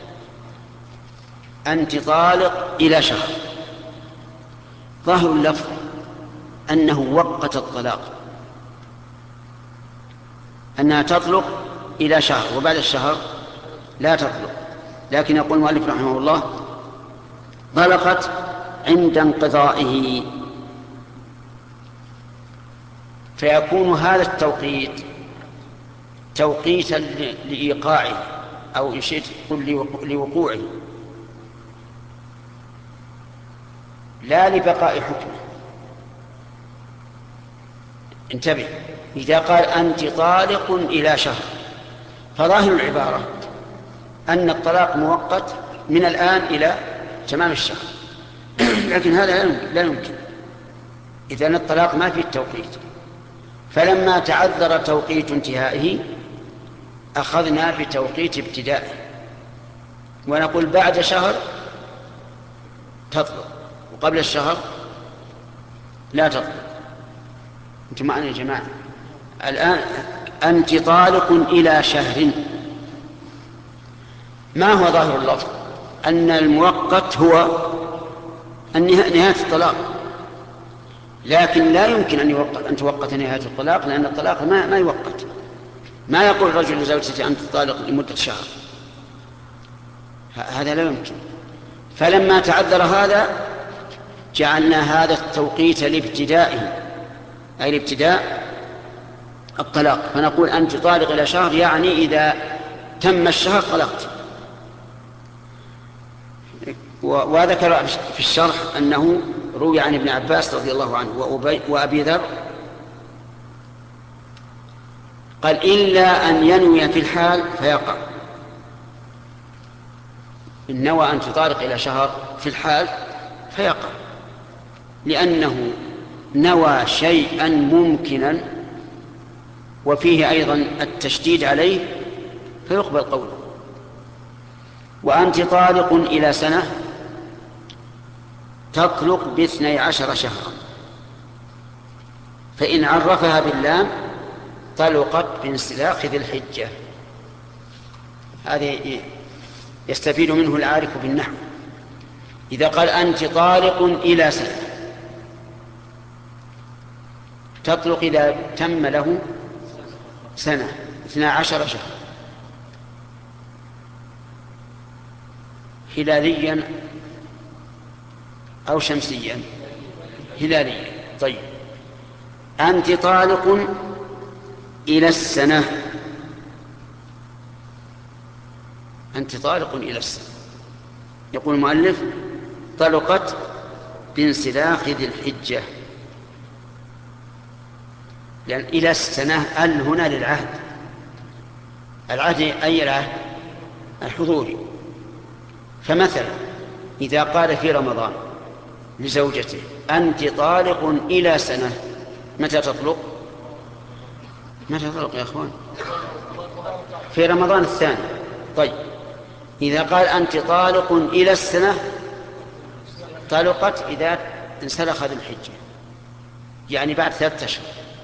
أنت طالق إلى شهر، ظاهر اللفظ أنه وقت الطلاق، أنها تطلق إلى شهر وبعد الشهر لا تطلق. لكن يقول المؤلف رحمه الله طلقت عند انقضائه، فيكون هذا التوقيت توقيتا لإيقاعه أو إن شئت لوقوعه لا لبقاء حكمه. انتبه، إذا قال أنت طالق إلى شهر فظاهر العبارة أن الطلاق مؤقت من الآن إلى تمام الشهر، لكن هذا لا يمكن، إذن الطلاق ما فيه التوقيت. فلما تعذر توقيت انتهائه أخذنا بتوقيت ابتدائه ونقول بعد شهر تطلق وقبل الشهر لا تطلق. أنتم معنا يا جماعة؟ الآن أنت طالق إلى شهر، ما هو ظاهر اللفظ؟ أن المؤقت هو نهاية الطلاق، لكن لا يمكن أن يوقت أن توقت نهاية الطلاق، لأن الطلاق ما ما يوقت. ما يقول الرجل لزوجته أنت طالق لمدة شهر، هذا لا يمكن. فلما تعذر هذا جعلنا هذا التوقيت لابتدائه، أي لابتداء الطلاق، فنقول أنت طالق إلى شهر، يعني إذا تم الشهر طلقت. وذكر في الشرح أنه روي عن ابن عباس رضي الله عنه وأبي ذر قال إلا أن ينوي في الحال فيقع. إن نوى أن تطالق إلى شهر في الحال فيقع، لأنه نوى شيئا ممكنا وفيه أيضا التشديد عليه فيقبل قوله. وأنت طالق إلى سنة تطلق باثني عشر شهرا، فإن عرفها باللام طلقت بانسلاخ ذي الحجة. هذه يستفيد منه العارف بالنحو. إذا قال أنت طالق إلى سنة تطلق إذا تم له سنة اثنى عشر شهر هلاليا أو شمسيا. هلاليا. طيب، أنت طالق إلى السنة، أنت طالق إلى السنة، يقول المؤلف طلقت بانسلاخ ذي الحجة، لأن إلى السنة ال هنا للعهد. العهد أي العهد؟ الحضوري. فمثلا إذا قال في رمضان لزوجته أنت طالق إلى سنة، متى تطلق؟ متى تطلق يا أخوان؟ في رمضان الثاني. طيب، إذا قال أنت طالق إلى السنة طلقت إذا انسلخ ذي الحجة، يعني بعد ثلاثة أشهر.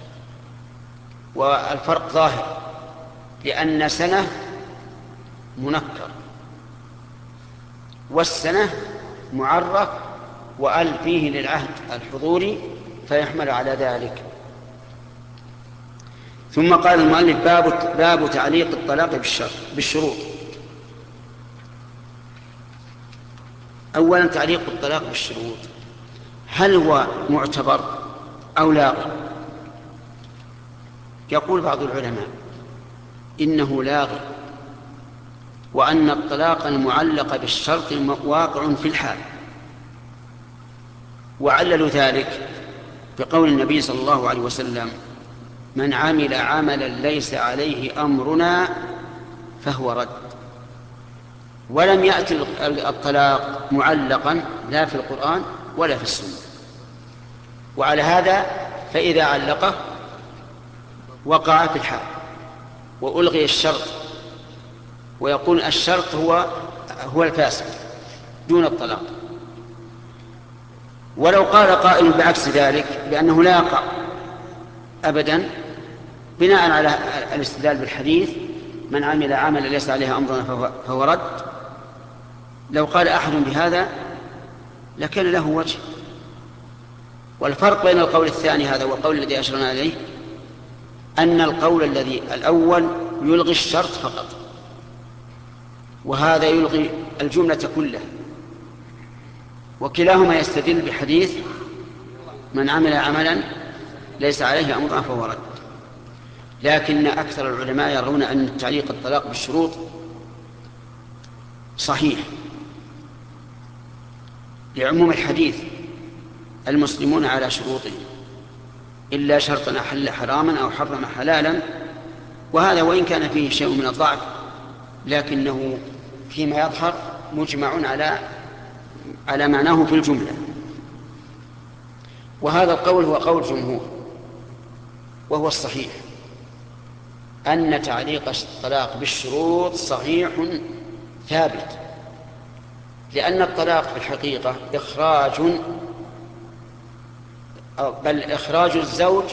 والفرق ظاهر، لأن سنة منكر والسنة معرف، وأل فيه للعهد الحضوري فيحمل على ذلك. ثم قال المؤلف باب, باب تعليق الطلاق بالشروط. أولا تعليق الطلاق بالشروط هل هو معتبر أو لاغ؟ يقول بعض العلماء إنه لاغ، وأن الطلاق المعلق بالشرط واقع في الحال، وعللوا ذلك بقول النبي صلى الله عليه وسلم: من عمل عملا ليس عليه أمرنا فهو رد. ولم يأتي الطلاق معلقا لا في القرآن ولا في السنة، وعلى هذا فإذا علقه وقع في الحال وألغي الشرط، ويقول الشرط هو هو الفاسد دون الطلاق. ولو قال قائل بعكس ذلك بأنه لا يقع أبدا بناء على الاستدلال بالحديث: من عمل عملا ليس عليه أمرنا فهو رد، لو قال أحد بهذا لكان له وجه. والفرق بين القول الثاني هذا والقول الذي أشرنا عليه أن القول الذي الأول يلغي الشرط فقط، وهذا يلغي الجملة كلها، وكلاهما يستدل بحديث: من عمل عملا ليس عليه أمرنا فهو رد. لكن أكثر العلماء يرون أن تعليق الطلاق بالشروط صحيح لعموم الحديث: المسلمون على شروطهم إلا شرطا أحل حراما أو حرم حلالا. وهذا وإن كان فيه شيء من الضعف لكنه فيما يظهر مجمع على على معناه في الجملة. وهذا القول هو قول جمهور، وهو الصحيح أن تعليق الطلاق بالشروط صحيح ثابت، لأن الطلاق في الحقيقة إخراج بل إخراج الزوج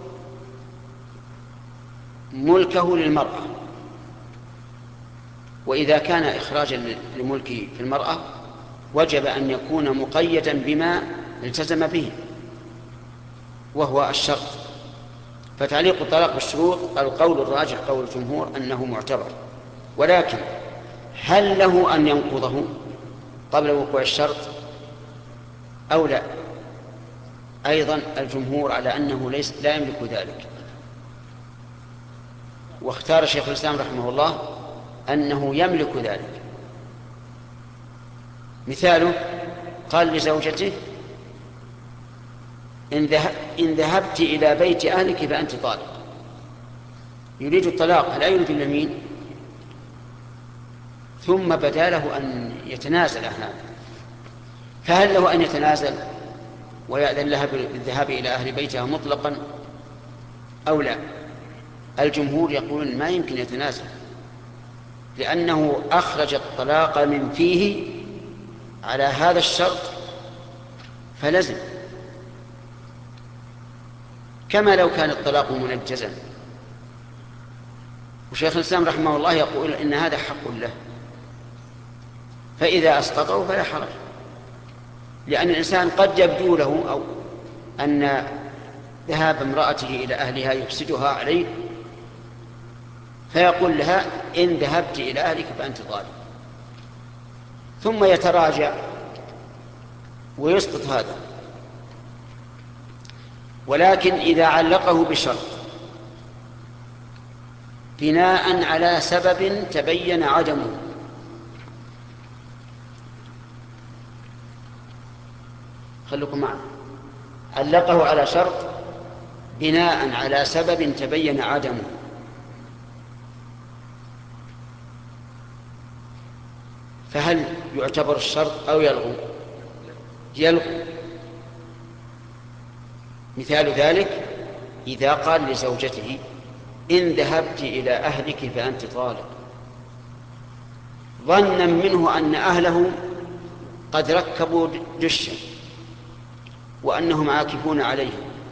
ملكه للمرأة، وإذا كان إخراجا لملكه في المرأة وجب أن يكون مقيدا بما التزم به وهو الشرط. فتعليق الطلاق بالشروط القول الراجح قول الجمهور أنه معتبر، ولكن هل له أن ينقضه قبل وقوع الشرط أو لا؟ أيضا الجمهور على أنه ليس لا يملك ذلك، واختار شيخ الإسلام رحمه الله أنه يملك ذلك. مثاله قال لزوجته: إن ذهبت إلى بيت أهلك فأنت طالق. يريد الطلاق، لا يريد اليمين، ثم بدا له أن يتنازل عن هذا، فهل له أن يتنازل ويأذن لها بالذهاب إلى أهل بيتها مطلقا أو لا؟ الجمهور يقولون ما يمكن يتنازل، لأنه أخرج الطلاق من فيه على هذا الشرط فلزم، كما لو كان الطلاق منجزا. وشيخ الإسلام رحمه الله يقول إن هذا حق له، فإذا أسقطه فلا حرج، لأن الإنسان قد يبدو له أو أن ذهاب امرأته إلى أهلها يفسدها عليه، فيقول لها: إن ذهبت إلى أهلك فأنت طالق، ثم يتراجع ويسقط هذا. ولكن إذا علقه بشرط بناء على سبب تبين عدمه، خلوكم معنا، علقه على شرط بناء على سبب تبين عدمه، فهل يعتبر الشرط أو يلغو؟ يلغو. مثال ذلك إذا قال لزوجته: إن ذهبت إلى أهلك فأنت طالق، ظنا منه أن أهله قد ركبوا دشا وأنهم عاكفون عليه،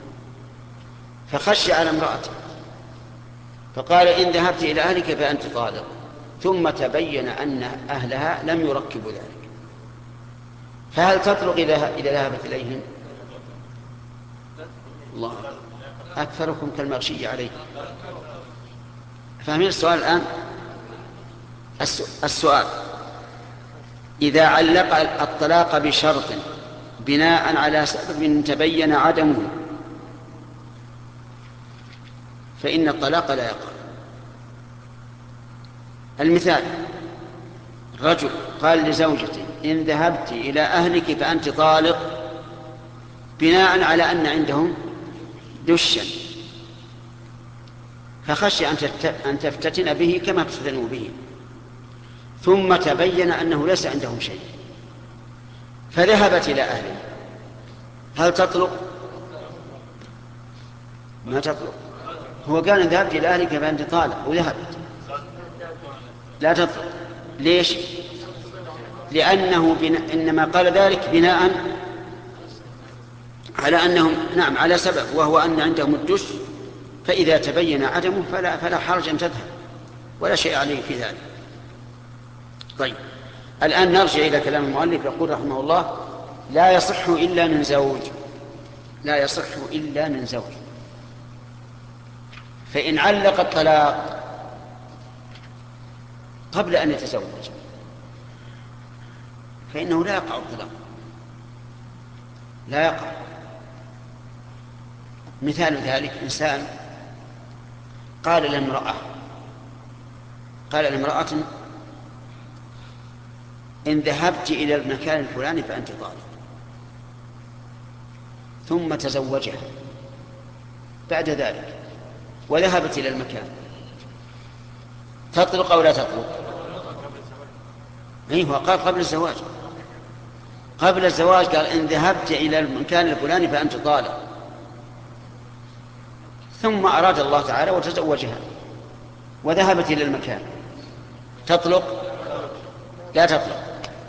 فخشي على امرأته فقال: إن ذهبت إلى أهلك فأنت طالق، ثم تبين أن أهلها لم يركبوا ذلك، فهل تطلق إذا ذهبت إليهم؟ الله أكثركم كالمغشي عليه. فاهمين السؤال الآن؟ السؤال: إذا علق الطلاق بشرط بناء على سبب تبين عدمه فإن الطلاق لا يقع. المثال: رجل قال لزوجته: إن ذهبت إلى أهلك فأنت طالق، بناء على أن عندهم دشا، فخشي أن تفتتن به كما افتتنوا به، ثم تبين أنه ليس عندهم شيء فذهبت إلى أهله، هل تطلق؟ ما تطلق. هو قال: إن ذهبت إلى أهلك فأنت طالق، وذهبت، لا تطلق. ليش؟ لأنه بنا... إنما قال ذلك بناء على أنهم نعم على سبب، وهو أن عندهم الدش، فإذا تبين عدمه فلا, فلا حرج أن تذهب ولا شيء عليه في ذلك. طيب، الآن نرجع إلى كلام المؤلف. يقول رحمه الله: لا يصح إلا من زوج. لا يصح إلا من زوج. فإن علق الطلاق قبل أن يتزوج فإنه لا يقع الطلاق، لا يقع. مثال ذلك: إنسان قال لامرأة قال لامرأة إن ذهبت إلى المكان الفلاني فأنت طالق، ثم تزوجها بعد ذلك وذهبت إلى المكان، تطلق أو لا تطلق؟ أيه، قال قبل الزواج. قبل الزواج قال: إن ذهبت إلى المكان الفلاني فأنت طالق، ثم أراد الله تعالى وتزوجها وذهبت إلى المكان، تطلق؟ لا تطلق.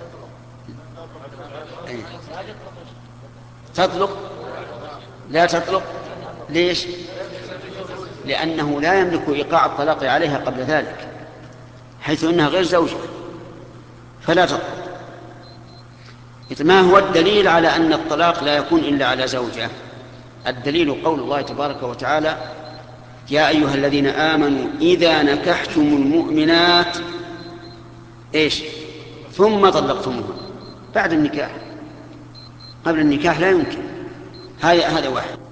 أيه. تطلق؟ لا تطلق. ليش؟ لأنه لا يملك إيقاع الطلاق عليها قبل ذلك، حيث أنها غير زوجة، فلا تطلق. ما هو الدليل على أن الطلاق لا يكون إلا على زوجة؟ الدليل قول الله تبارك وتعالى: يا أيها الذين آمنوا إذا نكحتم المؤمنات إيش ثم طلقتموها. بعد النكاح، قبل النكاح لا يمكن. هذا هذا واحد.